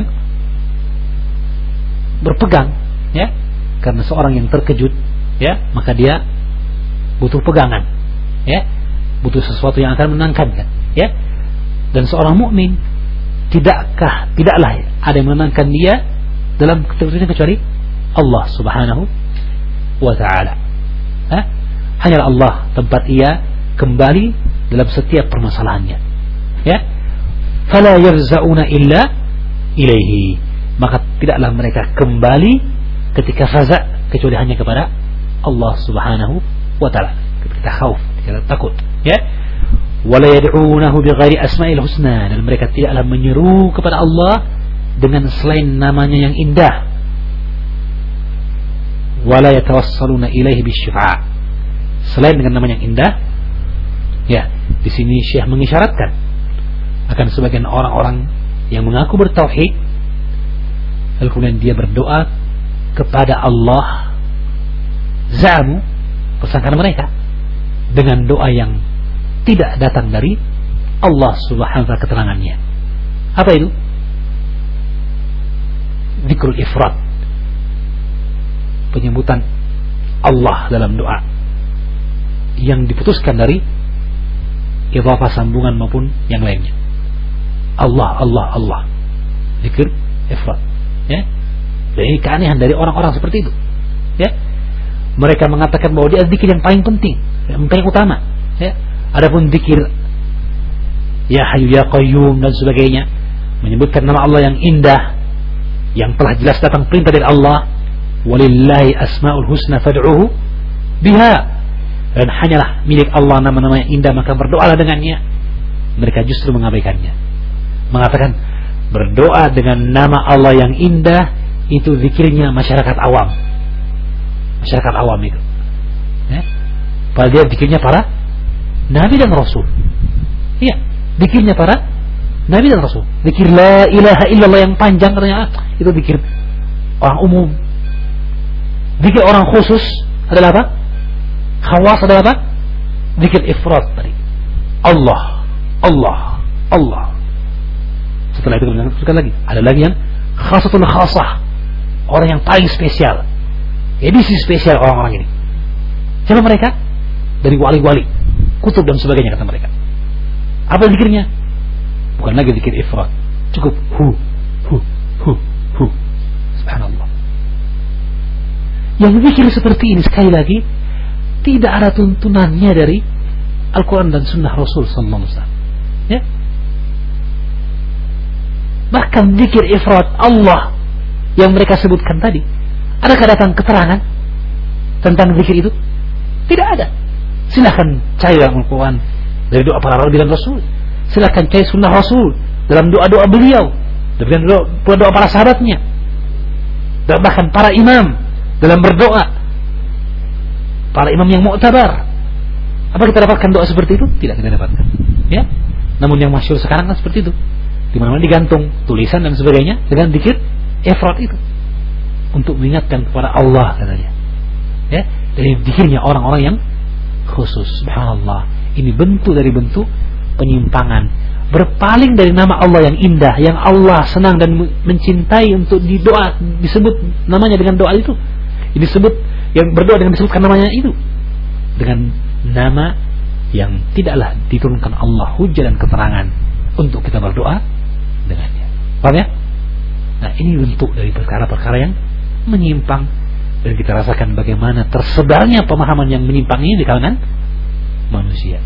berpegang, ya, karena seorang yang terkejut, ya, maka dia butuh pegangan, ya, butuh sesuatu yang akan menenangkan, ya. Dan seorang mukmin tidaklah ada yang menenangkan dia dalam ketertutupan kecuali Allah Subhanahu wa ta'ala. Hanya Allah tempat ia kembali dalam setiap permasalahannya, ya. Fala yarza'una illa ilaihi, maka tidaklah mereka kembali ketika faza' kecuali hanya kepada Allah Subhanahu wa ta'ala, ketika khauf, ketika takut, ya. Wala yad'unahu bighairi asma'il husna, dan mereka tidaklah menyeru kepada Allah dengan selain namanya yang indah. wala yatawassaluna ilaihi bisyufa'a. Selain dengan nama yang indah, ya, di sini Syekh mengisyaratkan akan sebagian orang-orang yang mengaku bertauhid, lalu kemudian dia berdoa kepada Allah, za'amu, persangkaan mereka, dengan doa yang tidak datang dari Allah subhanahu wa ta'ala keterangannya. Apa itu? Zikrul ifrat, penyebutan Allah dalam doa yang diputuskan dari idhafah sambungan maupun yang lainnya. Allah, Allah, Allah, zikir ifrat, ya. Dan ini keanehan dari orang-orang seperti itu, ya. Mereka mengatakan bahwa dia zikir yang paling penting, yang paling utama, ya. Adapun zikir ya Hayyu ya Qayyum dan sebagainya, menyebutkan nama Allah yang indah, yang telah jelas datang perintah dari Allah, walillahi asmaul husna fad'uhu biha, dan hanyalah milik Allah nama-nama yang indah, maka berdoalah dengannya. Mereka justru mengabaikannya, mengatakan berdoa dengan nama Allah yang indah itu zikirnya masyarakat awam. Masyarakat awam itu, ya? Padahal dia zikirnya para Nabi dan Rasul. Iya, zikirnya para Nabi dan Rasul. Zikir la ilaha illallah yang panjang katanya, itu zikir orang umum. Zikir orang khusus adalah apa? Khawas adalah apa? Zikir ifrat tadi. Allah, Allah, Allah. Setelah itu kemudian teruskan lagi, ada lagi yang khasatul khasah, orang yang paling spesial, edisi spesial orang-orang ini. Siapa mereka? Dari wali-wali, kutub dan sebagainya kata mereka. Apa zikirnya? Bukan lagi zikir ifrat, cukup hu. Subhanallah. Yang zikir seperti ini sekali lagi tidak ada tuntunannya dari Al-Quran dan Sunnah Rasul sallallahu alaihi wasallam, ya. Bahkan zikir ifrat Allah yang mereka sebutkan tadi, adakah datang keterangan tentang zikir itu? Tidak ada. Silahkan cari dalam Al-Quran dari doa para Nabi dan Rasul, silahkan cari Sunnah Rasul dalam doa-doa beliau, dan doa para sahabatnya, dan bahkan para imam dalam berdoa, para imam yang mu'tabar. Apa kita dapatkan doa seperti itu? Tidak kita dapatkan, ya. Namun yang masyhur sekarang kan seperti itu, di mana-mana digantung tulisan dan sebagainya dengan zikir ifrat itu untuk mengingatkan kepada Allah katanya, ya. Dari zikirnya orang-orang yang khusus. Subhanallah, ini bentuk dari bentuk penyimpangan, berpaling dari nama Allah yang indah, yang Allah senang dan mencintai untuk didoa, disebut namanya dengan doa itu, disebut yang berdoa dengan disebutkan namanya itu dengan nama yang tidaklah diturunkan Allah hujah dan keterangan untuk kita berdoa dengannya. Paham ya? Nah, ini bentuk dari perkara-perkara yang menyimpang, dan kita rasakan bagaimana tersebarnya pemahaman yang menyimpang ini di kalangan manusia,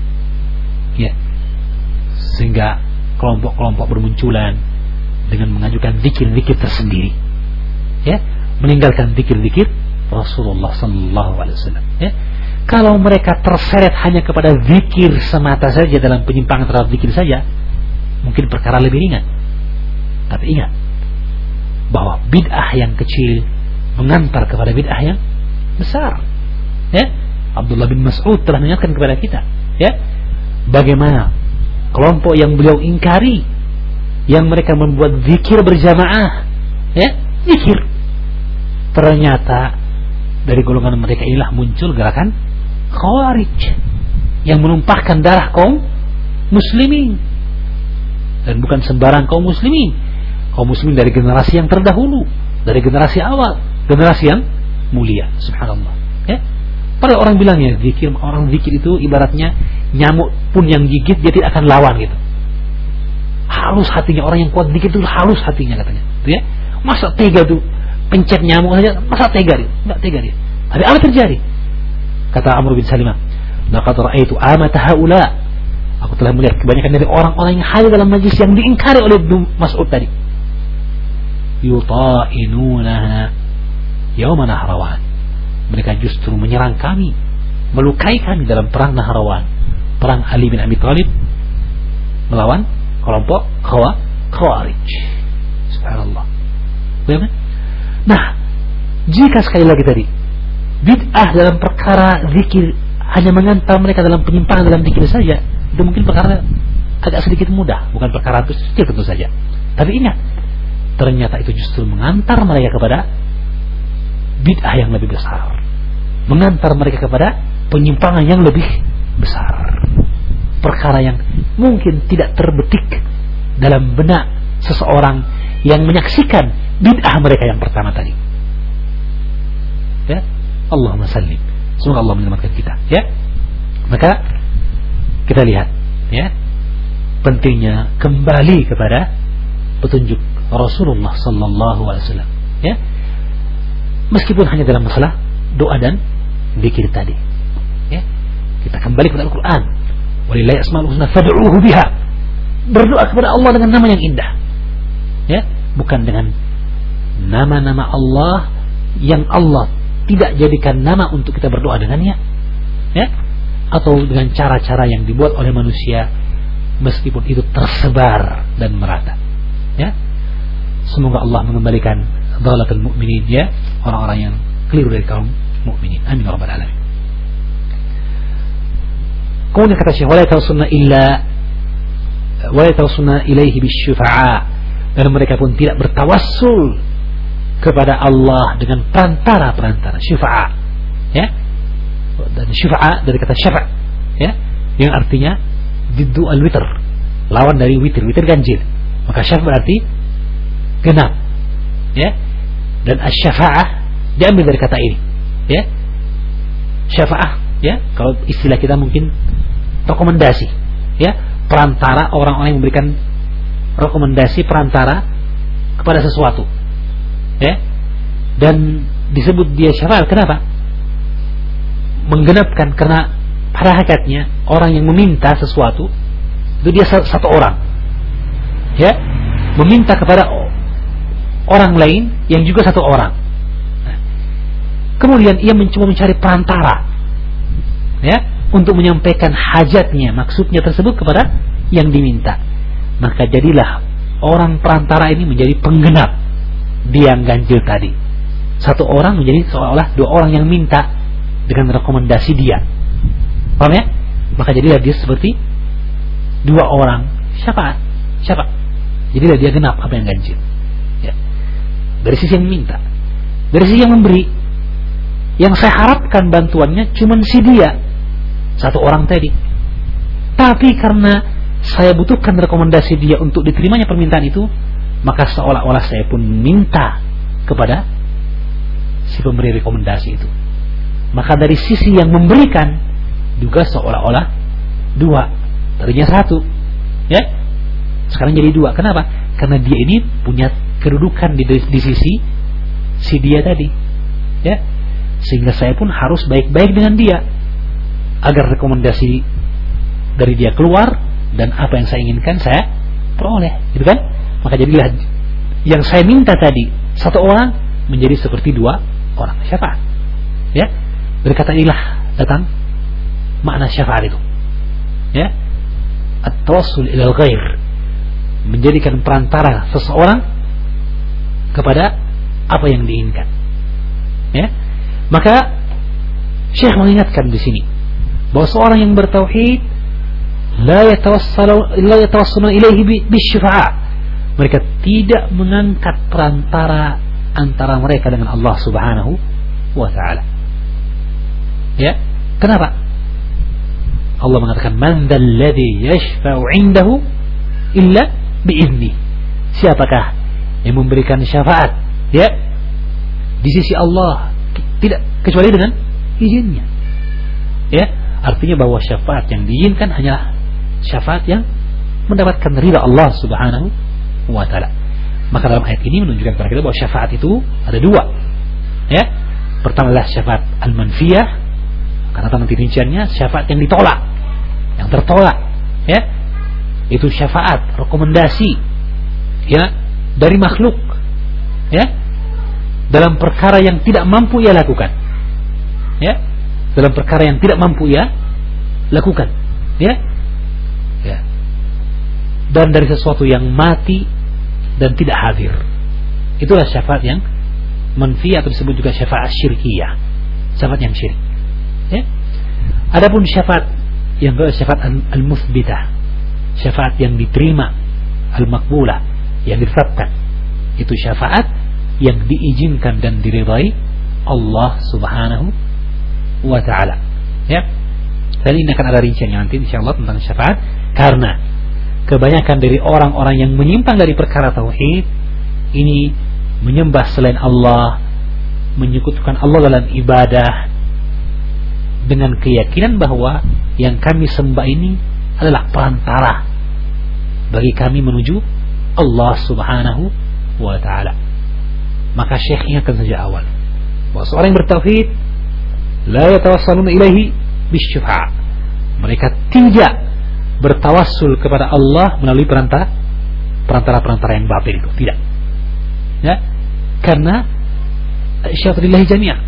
ya. Sehingga kelompok-kelompok bermunculan dengan mengajukan zikir-zikir tersendiri, ya, meninggalkan zikir-zikir Rasulullah sallallahu alaihi wasallam, ya. Kalau mereka terseret hanya kepada zikir semata saja, dalam penyimpangan terhadap zikir saja, mungkin perkara lebih ringan. Tapi ingat bahwa bid'ah yang kecil mengantar kepada bid'ah yang besar, ya. Abdullah bin Mas'ud telah mengingatkan kepada kita, ya, bagaimana kelompok yang beliau ingkari, yang mereka membuat zikir berjamaah, ya, zikir. Ternyata dari golongan mereka inilah muncul gerakan Khawarij yang menumpahkan darah kaum muslimin, dan bukan sembarang kaum muslimin dari generasi yang terdahulu, dari generasi awal, generasi yang mulia. Subhanallah, ya. Padahal orang bilang ya zikir, orang zikir itu ibaratnya nyamuk pun yang gigit dia tidak akan lawan gitu. Halus hatinya orang yang kuat zikir itu, halus hatinya katanya, gitu ya. Masa tega tuh pencet nyamuk saja, masa tega dia? Enggak tega dia. Tapi apa terjadi? Kata Amr bin Salimah, laqad ra'aitu amata haula, aku telah melihat kebanyakan dari orang-orang yang hadir dalam majlis yang diingkari oleh Mas'ud tadi, yuta'inunaha yawma Nahrawan, mereka justru menyerang kami, melukai kami dalam perang Nahrawan, perang Ali bin Abi Thalib melawan kelompok Khawarij. Subhanallah. Nah, Jika sekali lagi tadi bid'ah dalam perkara zikir hanya mengantar mereka dalam penyimpangan dalam zikir saja, itu mungkin perkara agak sedikit mudah, bukan perkara kecil tentu saja. Tapi ingat, ternyata itu justru mengantar mereka kepada bid'ah yang lebih besar, mengantar mereka kepada penyimpangan yang lebih besar, perkara yang mungkin tidak terbetik dalam benak seseorang yang menyaksikan bid'ah mereka yang pertama tadi. Ya, Allahumma sallim. Semoga Allah menyelamatkan kita. Ya, maka kita lihat, ya, pentingnya kembali kepada petunjuk Rasulullah Sallallahu Alaihi Wasallam. Ya, meskipun hanya dalam masalah doa dan zikir tadi. Ya, kita kembali kepada Al-Quran. Walillahi asmaul husna fad'uuhu biha. Berdoa kepada Allah dengan nama yang indah. Ya, bukan dengan nama-nama Allah yang Allah tidak jadikan nama untuk kita berdoa dengannya, ya, atau dengan cara-cara yang dibuat oleh manusia, meskipun itu tersebar dan merata. Ya, semoga Allah mengembalikan dhalatul mu'minin, ya, orang-orang yang keliru dari kaum mukminin. Amin ya rabbal alamin. Kemudian kata Syekh, wala tawassalna ilaihi bisyufa'a, dan mereka pun tidak bertawassul kepada Allah dengan perantara syufa'a, ya, dan syufa'a dari kata syafa', ya, yang artinya diddu al-witr, lawan dari witir ganjil, maka syafa' berarti genap, ya, dan asy-syafa'ah diambil dari kata ini, ya, syafa'ah, ya, kalau istilah kita mungkin rekomendasi, ya, perantara, orang-orang yang memberikan rekomendasi, perantara kepada sesuatu, ya, dan disebut dia syafaat. Kenapa? Menggenapkan, karena pada hakikatnya orang yang meminta sesuatu itu dia satu orang, ya, meminta kepada orang lain yang juga satu orang. Nah, kemudian ia mencoba mencari perantara, ya, untuk menyampaikan hajatnya, maksudnya tersebut kepada yang diminta. Maka jadilah orang perantara ini menjadi penggenap dia yang ganjil tadi. Satu orang menjadi seolah-olah dua orang yang minta dengan rekomendasi dia. Paham ya? Maka jadilah dia seperti dua orang syafaat. Jadilah dia genap apa yang ganjil. Ya. Dari sisi yang minta, dari sisi yang memberi, yang saya harapkan bantuannya cuma si dia, satu orang tadi. Tapi karena saya butuhkan rekomendasi dia untuk diterimanya permintaan itu, maka seolah-olah saya pun minta kepada si pemberi rekomendasi itu. Maka dari sisi yang memberikan juga seolah-olah dua, tadinya satu, ya, sekarang jadi dua. Kenapa? Karena dia ini punya kedudukan di sisi si dia tadi, ya, sehingga saya pun harus baik-baik dengan dia agar rekomendasi dari dia keluar dan apa yang saya inginkan saya peroleh, gitu kan? Maka jadilah yang saya minta tadi satu orang menjadi seperti dua orang syafaat, ya. Dari kata inilah datang makna syafaat itu, ya, at-tawassul ilal ghair, menjadikan perantara seseorang kepada apa yang diinginkan, ya. Maka Syekh mengingatkan di sini bahwa seorang yang bertauhid la yatawassaluna ilaihi bisyufa'a, mereka tidak mengangkat perantara antara mereka dengan Allah Subhanahu wa ta'ala. Ya, kenapa? Allah mengatakan man dzalladzi yashfa'u 'indahu illa bi'izni. Siapakah yang memberikan syafaat, ya, di sisi Allah tidak kecuali dengan izinnya. Ya, artinya bahwa syafaat yang diinginkan hanyalah syafaat yang mendapatkan ridha Allah Subhanahu wa ta'ala. Maka dalam ayat ini menunjukkan kepada kita bahwa syafaat itu ada dua, ya. Pertama adalah syafaat al-manfiyah, karena nanti rinciannya syafaat yang ditolak, yang tertolak, ya, itu syafaat rekomendasi, ya, dari makhluk, ya, dalam perkara yang tidak mampu ia lakukan, ya, dalam perkara yang tidak mampu ia lakukan, ya, ya, dan dari sesuatu yang mati dan tidak hadir. Itulah syafaat yang manfi atau disebut juga syafaat syirkiyah, syafaat yang syirik. Ya. Adapun syafaat yang syafaat al-muthbitah, syafaat yang diterima, al-maqbulah, yang ditetapkan, itu syafaat yang diizinkan dan diridai Allah Subhanahu wa ta'ala. Ya. Dan ini akan ada rinciannya nanti insyaallah tentang syafaat, karena kebanyakan dari orang-orang yang menyimpang dari perkara tauhid ini menyembah selain Allah, menyekutukan Allah dalam ibadah dengan keyakinan bahwa yang kami sembah ini adalah perantara bagi kami menuju Allah Subhanahu wa ta'ala. Maka Syekh ingatkan sejak awal bahwa seorang yang bertauhid la yatawassaluna ilaihi bisyufa', mereka tidak bertawassul kepada Allah melalui perantara yang batil itu, tidak. Ya, karena syafa'atulillahi jami'ah,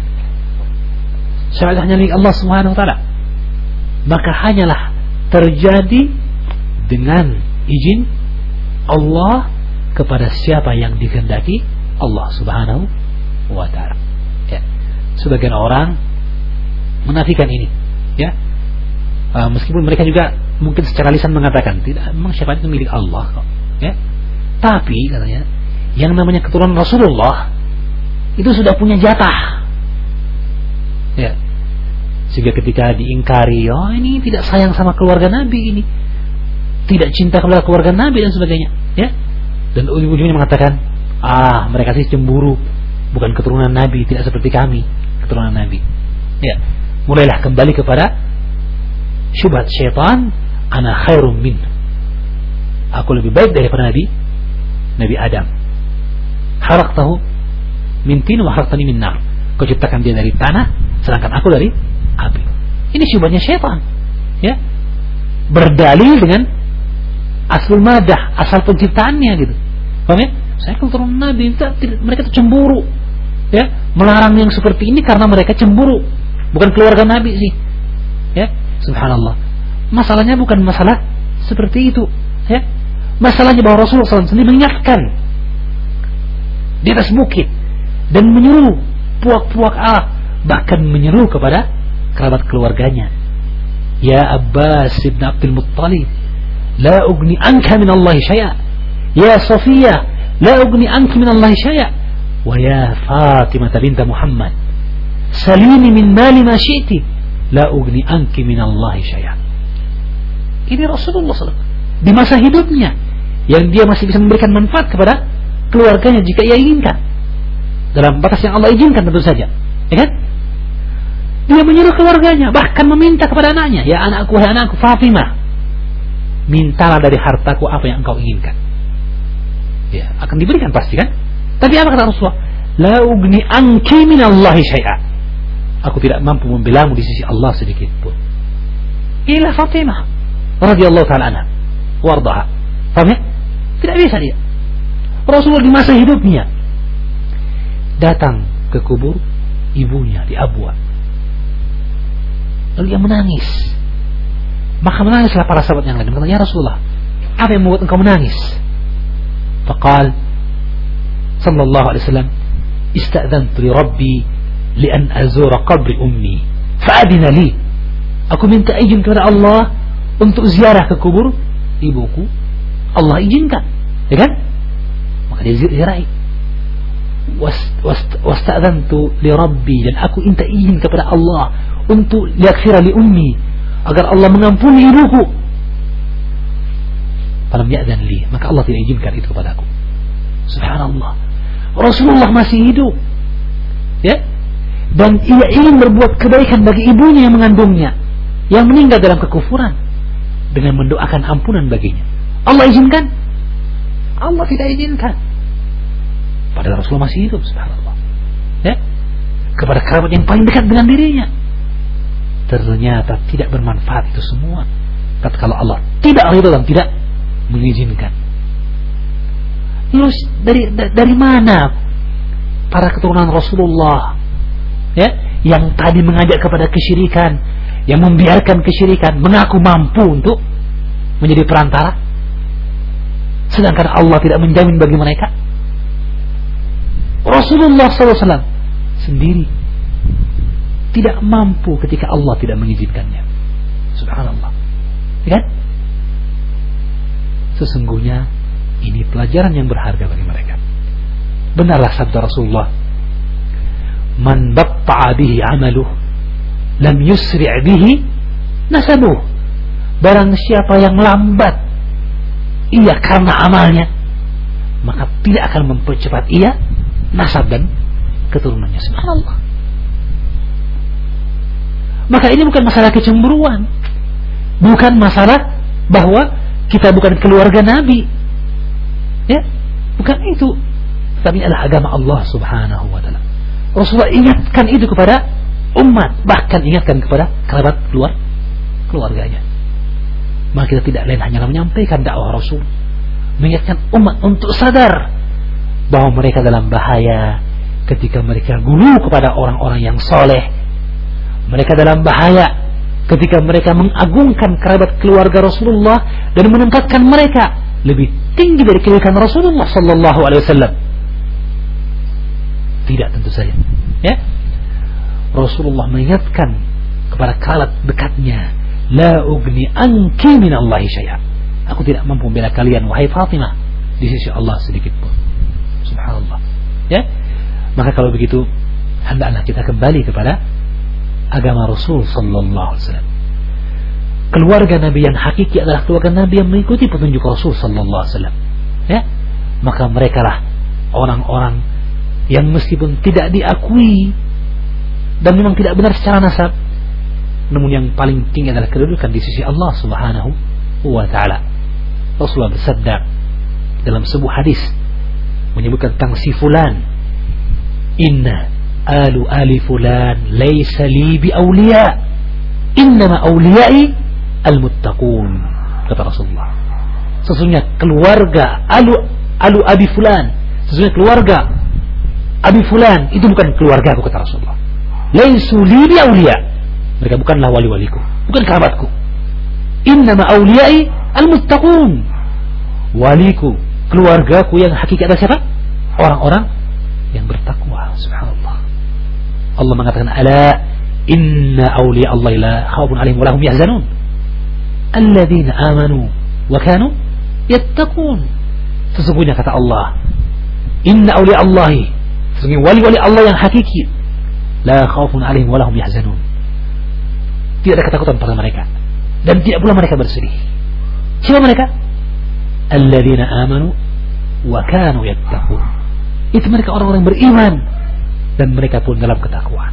syafaat hanya milik Allah Subhanahu wa ta'ala, maka hanyalah terjadi dengan izin Allah kepada siapa yang dikehendaki Allah Subhanahu wa ta'ala. Ya. Sebagian orang menafikan ini, ya. Meskipun mereka juga mungkin secara lisan mengatakan tidak, memang syafaat itu milik Allah kok, ya. Tapi katanya yang namanya keturunan Rasulullah itu sudah punya jatah, ya. Sehingga ketika diingkari, oh ini tidak sayang sama keluarga Nabi, ini tidak cinta kepada keluarga Nabi dan sebagainya, ya. Dan ujung-ujungnya mengatakan, mereka sih cemburu, bukan keturunan Nabi, tidak seperti kami keturunan Nabi, ya. Mulailah kembali kepada syubhat syaitan, ana khairum min, aku lebih baik daripada Nabi Adam, khalaqtahu min tin wa khalaqtani min nar, kau ciptakan dia dari tanah sedangkan aku dari api. Ini syubhatnya syaitan, ya, berdalil dengan aslul madah, asal penciptaannya gitu. Paham ya? Saya keturunan Nabi, mereka itu cemburu, ya, melarang yang seperti ini karena mereka cemburu, bukan keluarga Nabi sih, ya. Subhanallah. Masalahnya bukan masalah seperti itu, ya. Masalahnya bahwa Rasulullah SAW sendiri mengingatkan di atas bukit dan menyuruh puak-puak Arab, bahkan menyeru kepada kerabat keluarganya, ya Abbas ibn Abdul Muttalib, la ugni anka min Allah syai'a, ya Safiyah, la ugni anki min Allah syai'a, wa ya Fatimah binta Muhammad, salini min mali ma syi'ti, la ugni anki minallahi syai'an. Ini Rasulullah SAW di masa hidupnya, yang dia masih bisa memberikan manfaat kepada keluarganya jika ia inginkan, dalam batas yang Allah izinkan tentu saja, ya kan? Dia menyuruh keluarganya, bahkan meminta kepada anaknya, ya anakku, hai anakku Fatimah, mintalah dari hartaku apa yang engkau inginkan, ya akan diberikan pasti kan? Tapi apa kata Rasulullah? La ugni anki minallahi syai'an, aku tidak mampu membelamu di sisi Allah sedikit pun. Inilah Fatimah radhiyallahu ta'ala anha wardaha. Paham ya? Tidak bisa dia. Rasulullah di masa hidupnya datang ke kubur ibunya di Abwa, lalu ia menangis. Maka menangislah para sahabat yang lain. Berkata, ya Rasulullah, apa yang membuat engkau menangis? Faqal sallallahu alaihi wasallam, ista'dzantu li rabbi lian azura qabri ummi fa'adina li, aku minta izin kepada Allah untuk ziarah ke kubur ibuku, Allah izinkan, ya kan? Maka dia ziarahi. Wasta'dzantu li rabbi, dan aku minta izin kepada Allah untuk liyaghfira li ummi, agar Allah mengampuni ibuku. Falam ya'dzan li, maka Allah tidak izinkan itu kepadaku. Subhanallah, Rasulullah masih hidup, ya, dan ia ingin berbuat kebaikan bagi ibunya yang mengandungnya, yang meninggal dalam kekufuran, dengan mendoakan ampunan baginya. Allah izinkan? Allah tidak izinkan. Padahal Rasulullah masih hidup, subhanallah, ya, kepada kerabat yang paling dekat dengan dirinya. Ternyata tidak bermanfaat itu semua kalau Allah tidak ridha dan tidak mengizinkan. Lalu dari mana para keturunan Rasulullah, ya, yang tadi mengajak kepada kesyirikan, yang membiarkan kesyirikan, mengaku mampu untuk menjadi perantara, sedangkan Allah tidak menjamin bagi mereka? Rasulullah SAW sendiri tidak mampu ketika Allah tidak mengizinkannya. Subhanallah. Ya kan? Sesungguhnya ini pelajaran yang berharga bagi mereka. Benarlah sabda Rasulullah, man batta'a bihi amaluh lam yusri' bihi nasabuh. Barang siapa yang lambat ia karena amalnya, maka tidak akan mempercepat ia nasab dan keturunannya. Subhanallah. Maka ini bukan masalah kecemburuan, bukan masalah bahwa kita bukan keluarga Nabi, ya, bukan itu. Tapi adalah agama Allah Subhanahu wa ta'ala. Rasulullah ingatkan itu kepada umat, bahkan ingatkan kepada kerabat keluarganya. Maka kita tidak lain hanyalah menyampaikan dakwah Rasul, mengingatkan umat untuk sadar bahwa mereka dalam bahaya ketika mereka gulu kepada orang-orang yang soleh. Mereka dalam bahaya ketika mereka mengagungkan kerabat keluarga Rasulullah dan menempatkan mereka lebih tinggi dari kedudukan Rasulullah sallallahu alaihi wasallam. Tidak, tentu saja, ya. Rasulullah mengingatkan kepada kerabat dekatnya, la ugni anki minallahi syai'a. Aku tidak mampu membela kalian wahai Fatimah di sisi Allah sedikit pun. Subhanallah. Ya. Maka kalau begitu, hendaklah kita kembali kepada agama Rasul sallallahu alaihi wasallam. Keluarga Nabi yang hakiki adalah keluarga Nabi yang mengikuti petunjuk Rasul sallallahu alaihi wasallam. Ya. Maka merekalah orang-orang yang meskipun tidak diakui dan memang tidak benar secara nasab, namun yang paling tinggi adalah kedudukan di sisi Allah Subhanahu wa ta'ala. Rasulullah bersabda dalam sebuah hadis menyebutkan tentang si fulan, inna ali fulan laysa li bi awliya, innama awliyai al-muttaqun, kata Rasulullah. Sesungguhnya keluarga alu abi fulan, sesungguhnya keluarga abi fulan itu bukan keluarga aku, kata Rasulullah. Laysu li bi awliya, mereka bukanlah wali-waliku, bukan kerabatku. Innama awliyai al-muttaqun, waliku, keluargaku yang hakiki adalah siapa? Orang-orang yang bertakwa. Subhanallah. Allah mengatakan, ala inna awliya Allah la khawfun alaihim wa lahum yahzanun alladzina amanu wa kanu yattaqun. Sesungguhnya kata Allah, inna awliya Allah, sesungguhnya wali-wali Allah yang hakiki, la khawfun alaihim wa lahum yahzanun, tidak ada ketakutan pada mereka dan tidak pula mereka bersedih. Siapa mereka? Alladzina amanu wa kanu yattaqun. Itu mereka orang-orang beriman dan mereka pun dalam ketakwaan.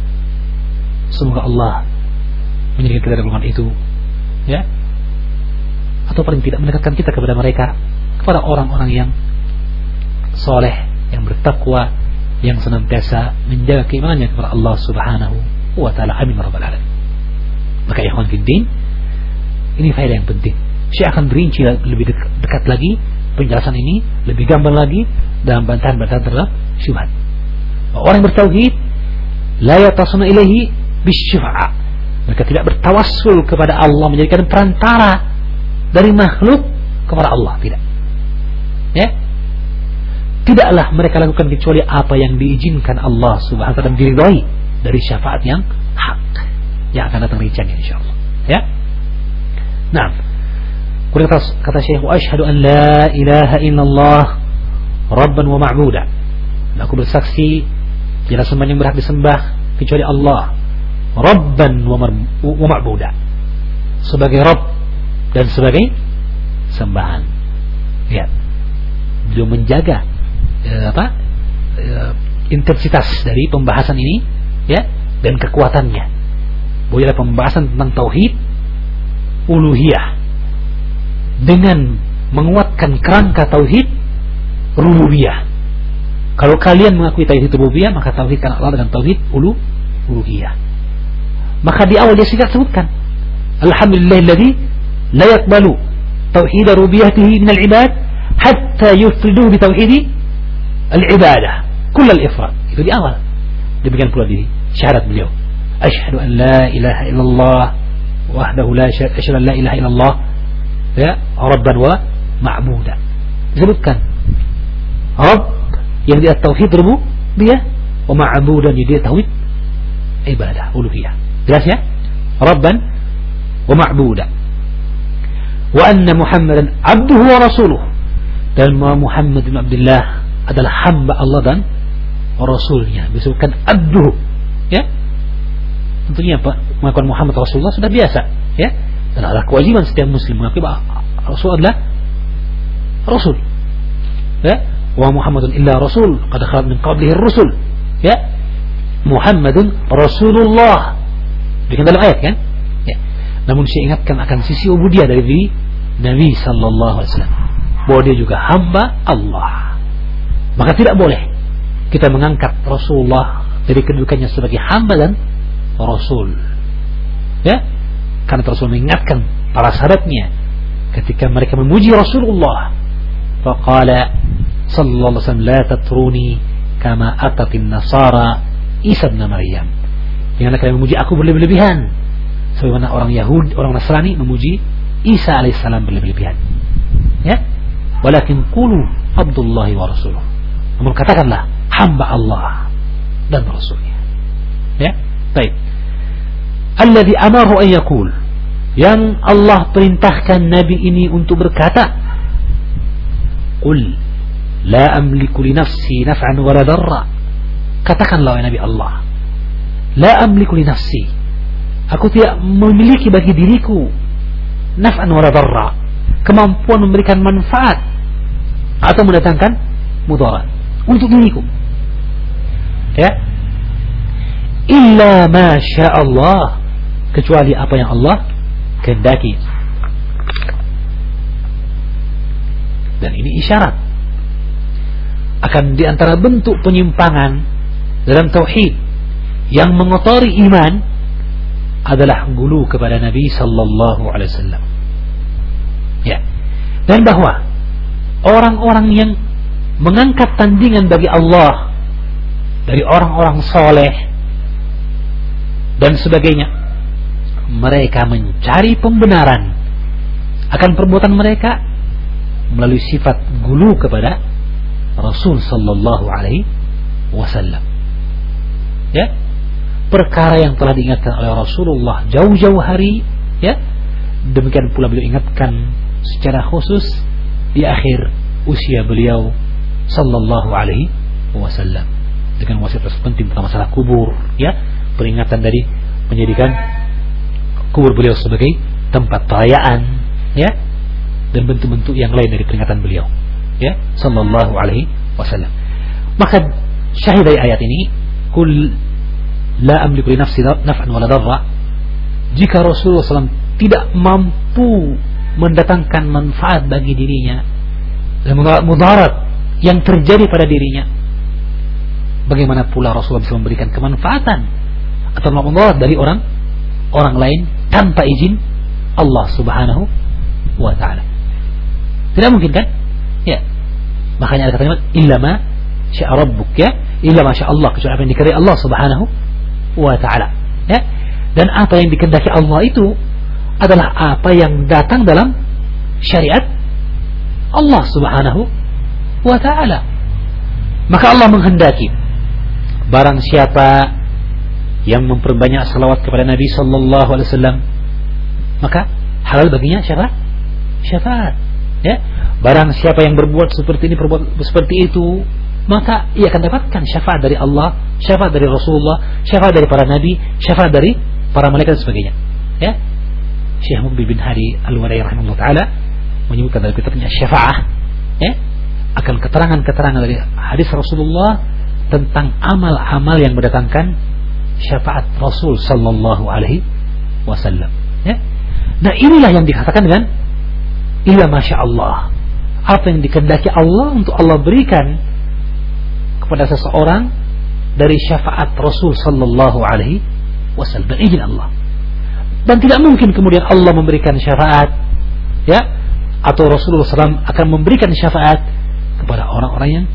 Semoga Allah menjadikan kita dalam golongan itu, ya, atau paling tidak mendekatkan kita kepada mereka, kepada orang-orang yang soleh, yang bertakwa, yang senantiasa menjaga keimanannya kepada Allah Subhanahu wa ta'ala. Amin ya rabbal alamin. Maka ikhwan fiddin, ini faedah yang penting. Saya akan berinci lebih dekat lagi penjelasan ini, lebih gamblang lagi dalam bantahan-bantahan terhadap syubhat. Orang yang bertauhid la yatasuna ilaihi bisyufa'a, mereka tidak bertawassul kepada Allah, menjadikan perantara dari makhluk kepada Allah, tidak. Ya, tidaklah mereka lakukan kecuali apa yang diizinkan Allah Subhanahu wa ta'ala dan diridhai dari syafaat yang hak yang akan datang rinciannya insyaallah. Ya. Nah, kata Syekh, wa asyhadu an la ilaha illallah rabban wa ma'buda. Aku bersaksi tiada sembahan yang berhak disembah kecuali Allah, rabban wa ma'buda, sebagai Rabb dan sebagai sembahan. Ya. Beliau menjaga intensitas dari pembahasan ini, ya, dan kekuatannya. Bolehlah pembahasan tentang tauhid uluhiyah dengan menguatkan kerangka tauhid rububiyah. Kalau kalian mengakui tauhid rububiyah, maka tauhidkan Allah dengan tauhid uluhiyah. Maka di awal dia sudah sebutkan, alhamdulillahilladzi la yaqbalu tauhid rububiyatihi min al-ibad hatta yufriduhu bi tauhid al-ibadah kull al-ifrad. Itu di awal. Demikian pula di syahadat beliau, asyhadu an la ilaha illallah wahdahu la syarika lahu, la ilaha illallah, ya, rabban wa ma'buda. Disebutkan Rabb yang dia tauhid rububiyah, wa ma'budan yang dia tauhid ibadah uluhiyah. Jelas ya? Rabban wa ma'budan. Wa anna Muhammadan abduhu wa rasuluh, dan Muhammad bin Abdullah adalah hamba Allah dan rasulnya. Disebutkan abduhu, ya. Tentunya mengakuan Muhammad Rasulullah sudah biasa, ya. Dan adalah kewajiban setiap muslim mengakui bahwa Rasul adalah Rasul, ya. Wa Muhammadun illa Rasul qad khalat min qablihi ar-rusul, ya. Muhammadun Rasulullah dikatakan dalam ayat kan, ya. Namun saya ingatkan akan sisi ubudiyah dari diri Nabi sallallahu alaihi wasallam, bahwa dia juga hamba Allah. Maka tidak boleh kita mengangkat Rasulullah dari kedudukannya sebagai hamba dan Rasul, ya. Karena Rasul mengingatkan para sahabatnya ketika mereka memuji Rasulullah, faqala sallallahu alaihi wasallam, la tatruni kama atatin nasara Isa bin Maryam. Janganlah kalian memuji aku berlebih-lebihan sebagaimana orang Yahudi, orang Nasrani memuji Isa alaihissalam berlebih-lebihan, ya. Walakin qulu Abdullahi wa rasuluh, namun katakanlah hamba Allah dan Rasulnya, ya. Baik. Alladhi amaru an yaqul, yang Allah perintahkan Nabi ini untuk berkata, qul la amliku li nafsi naf'an wala darra. Katakanlah wahai Nabi Allah, la amliku li nafsi, aku tidak memiliki bagi diriku naf'an wala darra, kemampuan memberikan manfaat atau mendatangkan mudarat untuk diriku, ya. Illa ma sya Allah, kecuali apa yang Allah kehendaki. Dan ini isyarat akan di antara bentuk penyimpangan dalam tauhid yang mengotori iman adalah gulu kepada Nabi sallallahu alaihi wasallam, ya. Dan bahwa orang-orang yang mengangkat tandingan bagi Allah dari orang-orang soleh dan sebagainya, mereka mencari pembenaran akan perbuatan mereka melalui sifat gulu kepada Rasul sallallahu alaihi wasallam, ya. Perkara yang telah diingatkan oleh Rasulullah jauh-jauh hari, ya. Demikian pula beliau ingatkan secara khusus di akhir usia beliau sallallahu alaihi wasallam dengan wasiat penting tentang masalah kubur, ya. Peringatan dari menjadikan kubur beliau sebagai tempat perayaan, ya, dan bentuk-bentuk yang lain dari peringatan beliau, ya, sallallahu alaihi wasallam. Maka syahid dari ayat ini, kul la amliku li nafsi naf'an wala darra, jika Rasulullah SAW tidak mampu mendatangkan manfaat bagi dirinya dan mudarat yang terjadi pada dirinya, bagaimana pula Rasulullah bisa memberikan kemanfaatan atau mudarat dari orang lain tanpa izin Allah subhanahu wa ta'ala? Tidak mungkin kan, ya. Makanya ada kalimat illa ma syaa rabbuk, ya, illa ma syaa Allah, kecuali apa yang dikehendaki Allah subhanahu wa ta'ala, ya. Dan apa yang dikehendaki Allah itu adalah apa yang datang dalam syariat Allah subhanahu wa ta'ala. Maka Allah menghendaki barang siapa yang memperbanyak salawat kepada Nabi sallallahu alaihi wasallam, maka halal baginya syafaat, ya. Barang siapa yang berbuat seperti ini, berbuat seperti itu, maka ia akan dapatkan syafaat dari Allah, syafaat dari Rasulullah, syafaat dari para nabi, syafaat dari para malaikat dan sebagainya, ya. Syekh Muqbil bin Hadi Al-Wadai rahimahullah taala menyebutkan dalam kitabnya Syafaah, ya, akan keterangan-keterangan dari hadis Rasulullah tentang amal-amal yang mendatangkan syafaat Rasul sallallahu alaihi wasallam, ya. Nah, inilah yang dikatakan dengan illa masya Allah, apa yang dikehendaki Allah untuk Allah berikan kepada seseorang dari syafaat Rasul sallallahu alaihi wasallam, izin Allah. Dan tidak mungkin kemudian Allah memberikan syafaat, ya, atau Rasulullah SAW akan memberikan syafaat kepada orang-orang yang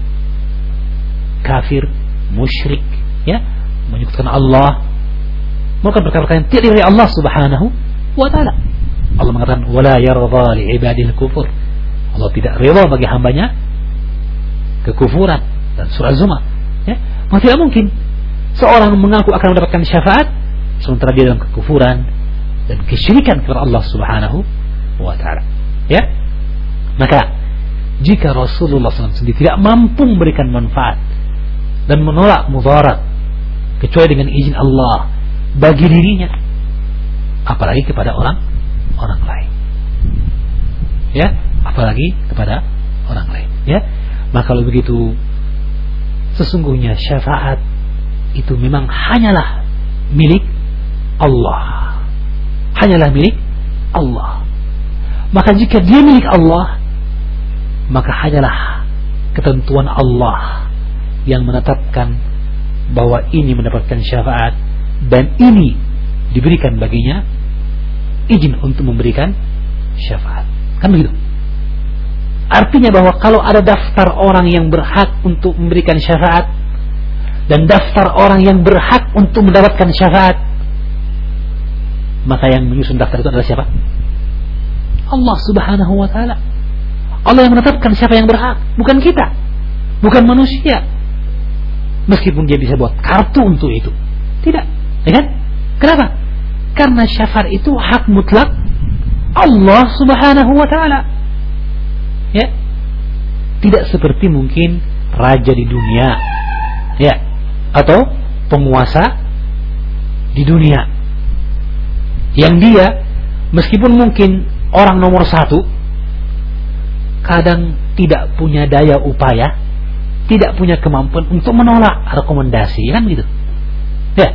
kafir, musyrik, ya, menyekutukan Allah, melakukan perkara-perkara yang tidak dari Allah subhanahu wa ta'ala. Allah mengatakan wala yarda li ibadihi kufur, Allah tidak rida bagi hambanya kekufuran. dan surah Zumar. Ya, maka tidak mungkin seorang mengaku akan mendapatkan syafaat sementara dia dalam kekufuran dan kesyirikan kepada Allah Subhanahu wa taala. Ya. Maka jika Rasulullah SAW sendiri tidak mampu memberikan manfaat dan menolak mudarat kecuali dengan izin Allah bagi dirinya, apalagi kepada orang lain. Ya, apalagi kepada orang lain. Ya, maka kalau begitu sesungguhnya syafaat itu memang hanyalah milik Allah. Hanyalah milik Allah. Maka jika dia milik Allah, maka hanyalah ketentuan Allah yang menetapkan bahwa ini mendapatkan syafaat dan ini diberikan baginya izin untuk memberikan syafaat. Kan begitu? Artinya bahwa kalau ada daftar orang yang berhak untuk memberikan syafaat dan daftar orang yang berhak untuk mendapatkan syafaat, maka yang menyusun daftar itu adalah siapa? Allah Subhanahu wa taala. Allah yang menetapkan siapa yang berhak, bukan kita, bukan manusia. Meskipun dia bisa buat kartu untuk itu, tidak, ya kan? Kenapa? Karena syafaat itu hak mutlak Allah Subhanahu wa taala. Ya, tidak seperti mungkin raja di dunia, ya, atau penguasa di dunia, yang dia meskipun mungkin orang nomor satu, kadang tidak punya daya upaya, tidak punya kemampuan untuk menolak rekomendasi, kan gitu. Ya,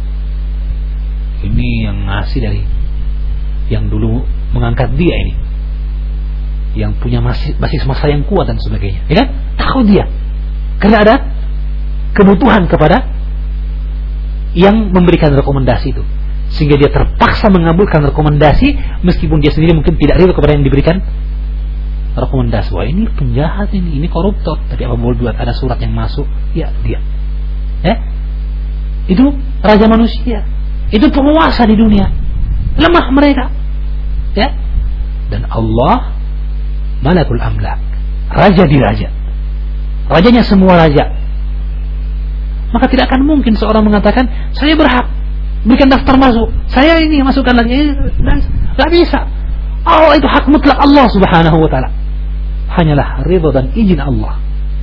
ini yang ngasih dari yang dulu mengangkat dia ini, yang punya basis massa yang kuat dan sebagainya, ya kan? Takut dia karena ada kebutuhan kepada yang memberikan rekomendasi itu, sehingga dia terpaksa mengabulkan rekomendasi meskipun dia sendiri mungkin tidak ridho kepada yang diberikan rekomendasi. Wah, ini penjahat, ini koruptor, tapi apa boleh buat, ada surat yang masuk, ya dia, ya, itu raja manusia, itu penguasa di dunia, lemah mereka, ya. Dan Allah Malakul Amlak, raja di raja, rajanya semua raja. Maka tidak akan mungkin seorang mengatakan saya berhak berikan daftar masuk, saya ini masukkan lagi, tidak bisa. Allah itu hak mutlak Allah Subhanahu wa taala, hanyalah ridha dan izin Allah.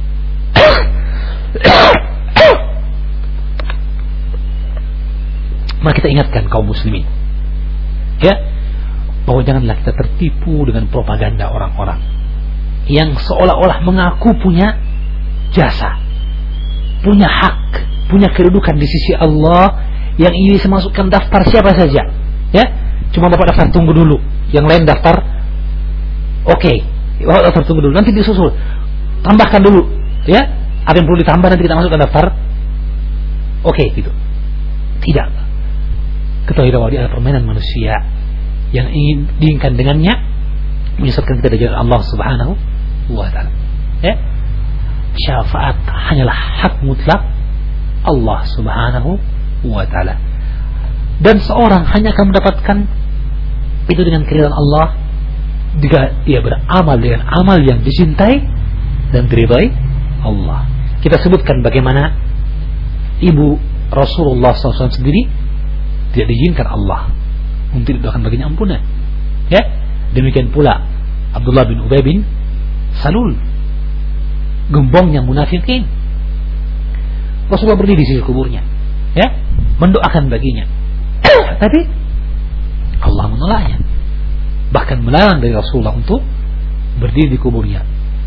Maka kita ingatkan kaum muslimin, ya, bahwa janganlah kita tertipu dengan propaganda orang-orang yang seolah-olah mengaku punya jasa, punya hak, punya kedudukan di sisi Allah, yang ini bisa masukkan daftar siapa saja, ya. Cuma bapak daftar tunggu dulu, yang lain daftar oke, bapak daftar tunggu dulu, nanti disusul, tambahkan dulu, ya, ada yang perlu ditambah nanti kita masukkan daftar oke, gitu. Tidak, ketahui bahwa dia adalah permainan manusia yang ingin diinginkan dengannya menyesatkan kita dari jalan Allah Subhanahu wa taala. Ya, syafaat hanyalah hak mutlak Allah Subhanahu wa taala, dan seorang hanya akan mendapatkan itu dengan keridhaan Allah jika dia beramal dengan amal yang dicintai dan diridhai Allah. Kita sebutkan bagaimana ibu Rasulullah SAW sendiri tidak diizinkan Allah untuk didoakan baginya ampunan, ya. Demikian pula Abdullah bin Ubay bin Salul, gembongnya munafikin. Rasulullah berdiri di sisi kuburnya, ya, mendoakan baginya. Tapi Allah menolaknya, bahkan melarang dari Rasulullah untuk berdiri di kuburnya.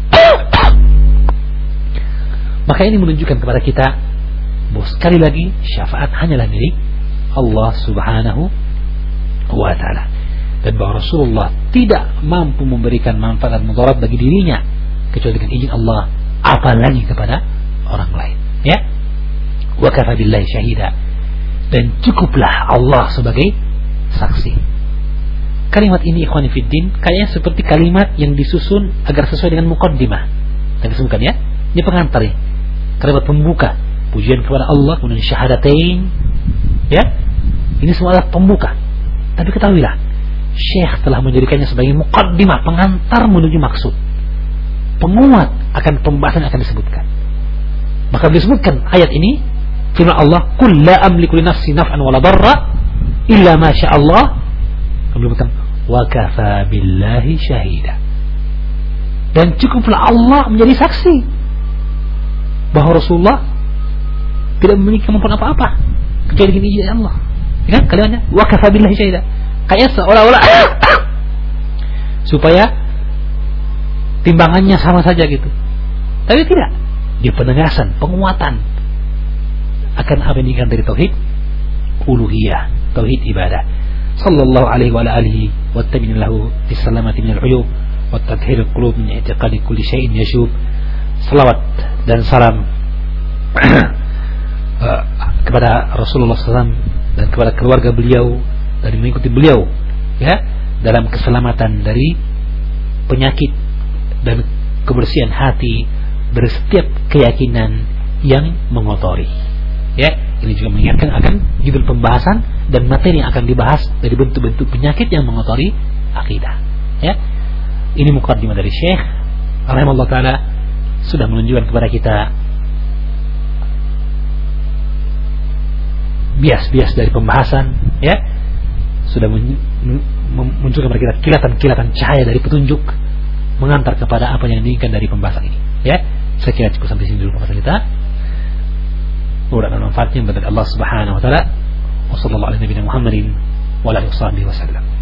Maka ini menunjukkan kepada kita bahwa sekali lagi syafaat hanyalah milik Allah Subhanahu wa ta'ala, dan bahwa Rasulullah tidak mampu memberikan manfaat dan mudarat bagi dirinya kecuali dengan izin Allah, apalagi kepada orang lain, ya. Wa kafa billahi syahida, dan cukuplah Allah sebagai saksi. Kalimat ini ikhwani fiddin kayaknya seperti kalimat yang disusun agar sesuai dengan muqaddimah tadi disebutkan, ya. Ini pengantar, ya, kalimat pembuka, pujian kepada Allah, kemudian syahadatain, ya. Ini semua adalah pembuka. Tapi ketahuilah, Syekh telah menjadikannya sebagai muqaddimah, pengantar menuju maksud, penguat akan pembahasan yang akan disebutkan. Maka disebutkan ayat ini firman Allah, "Qul la amliku li nafsi naf'an wala darra illa ma syaa Allah." Kemudian wa kafa billahi syahida. Dan cukuplah Allah menjadi saksi bahwa Rasulullah tidak memiliki kemampuan apa-apa kecuali dengan izin Allah. Ya kan kalimatnya wa kafa billahi syahida. Kayak seolah-olah supaya timbangannya sama saja gitu. Tapi tidak. Dia penegasan, penguatan akan apa yang diinginkan dari tauhid uluhiyah, tauhid ibadah. Sallallahu alaihi wa alihi wa tamin lahu bisalamati minal uyub wa tathhirul qulub min i'tiqadi kulli syai'in yashub. Salawat dan salam kepada Rasulullah SAW dan kepada keluarga beliau dan mengikuti beliau ya dalam keselamatan dari penyakit dan kebersihan hati dari setiap keyakinan yang mengotori. Ya, ini juga mengingatkan akan judul pembahasan dan materi yang akan dibahas dari bentuk-bentuk penyakit yang mengotori akidah. Ya, ini muqaddimah dari Syekh rahimahullah taala sudah menunjukkan kepada kita bias-bias dari pembahasan. Ya, sudah munculkan kepada kita kilatan-kilatan cahaya dari petunjuk mengantar kepada apa yang diinginkan dari pembahasan ini. Ya, saya kira cukup sampai sini dulu pembahasan kita. Mudah-mudahan manfaatnya dari Allah Subhanahu wa taala. Wassallallahu ala nabiyina Muhammadin wa ala alihi wasallam.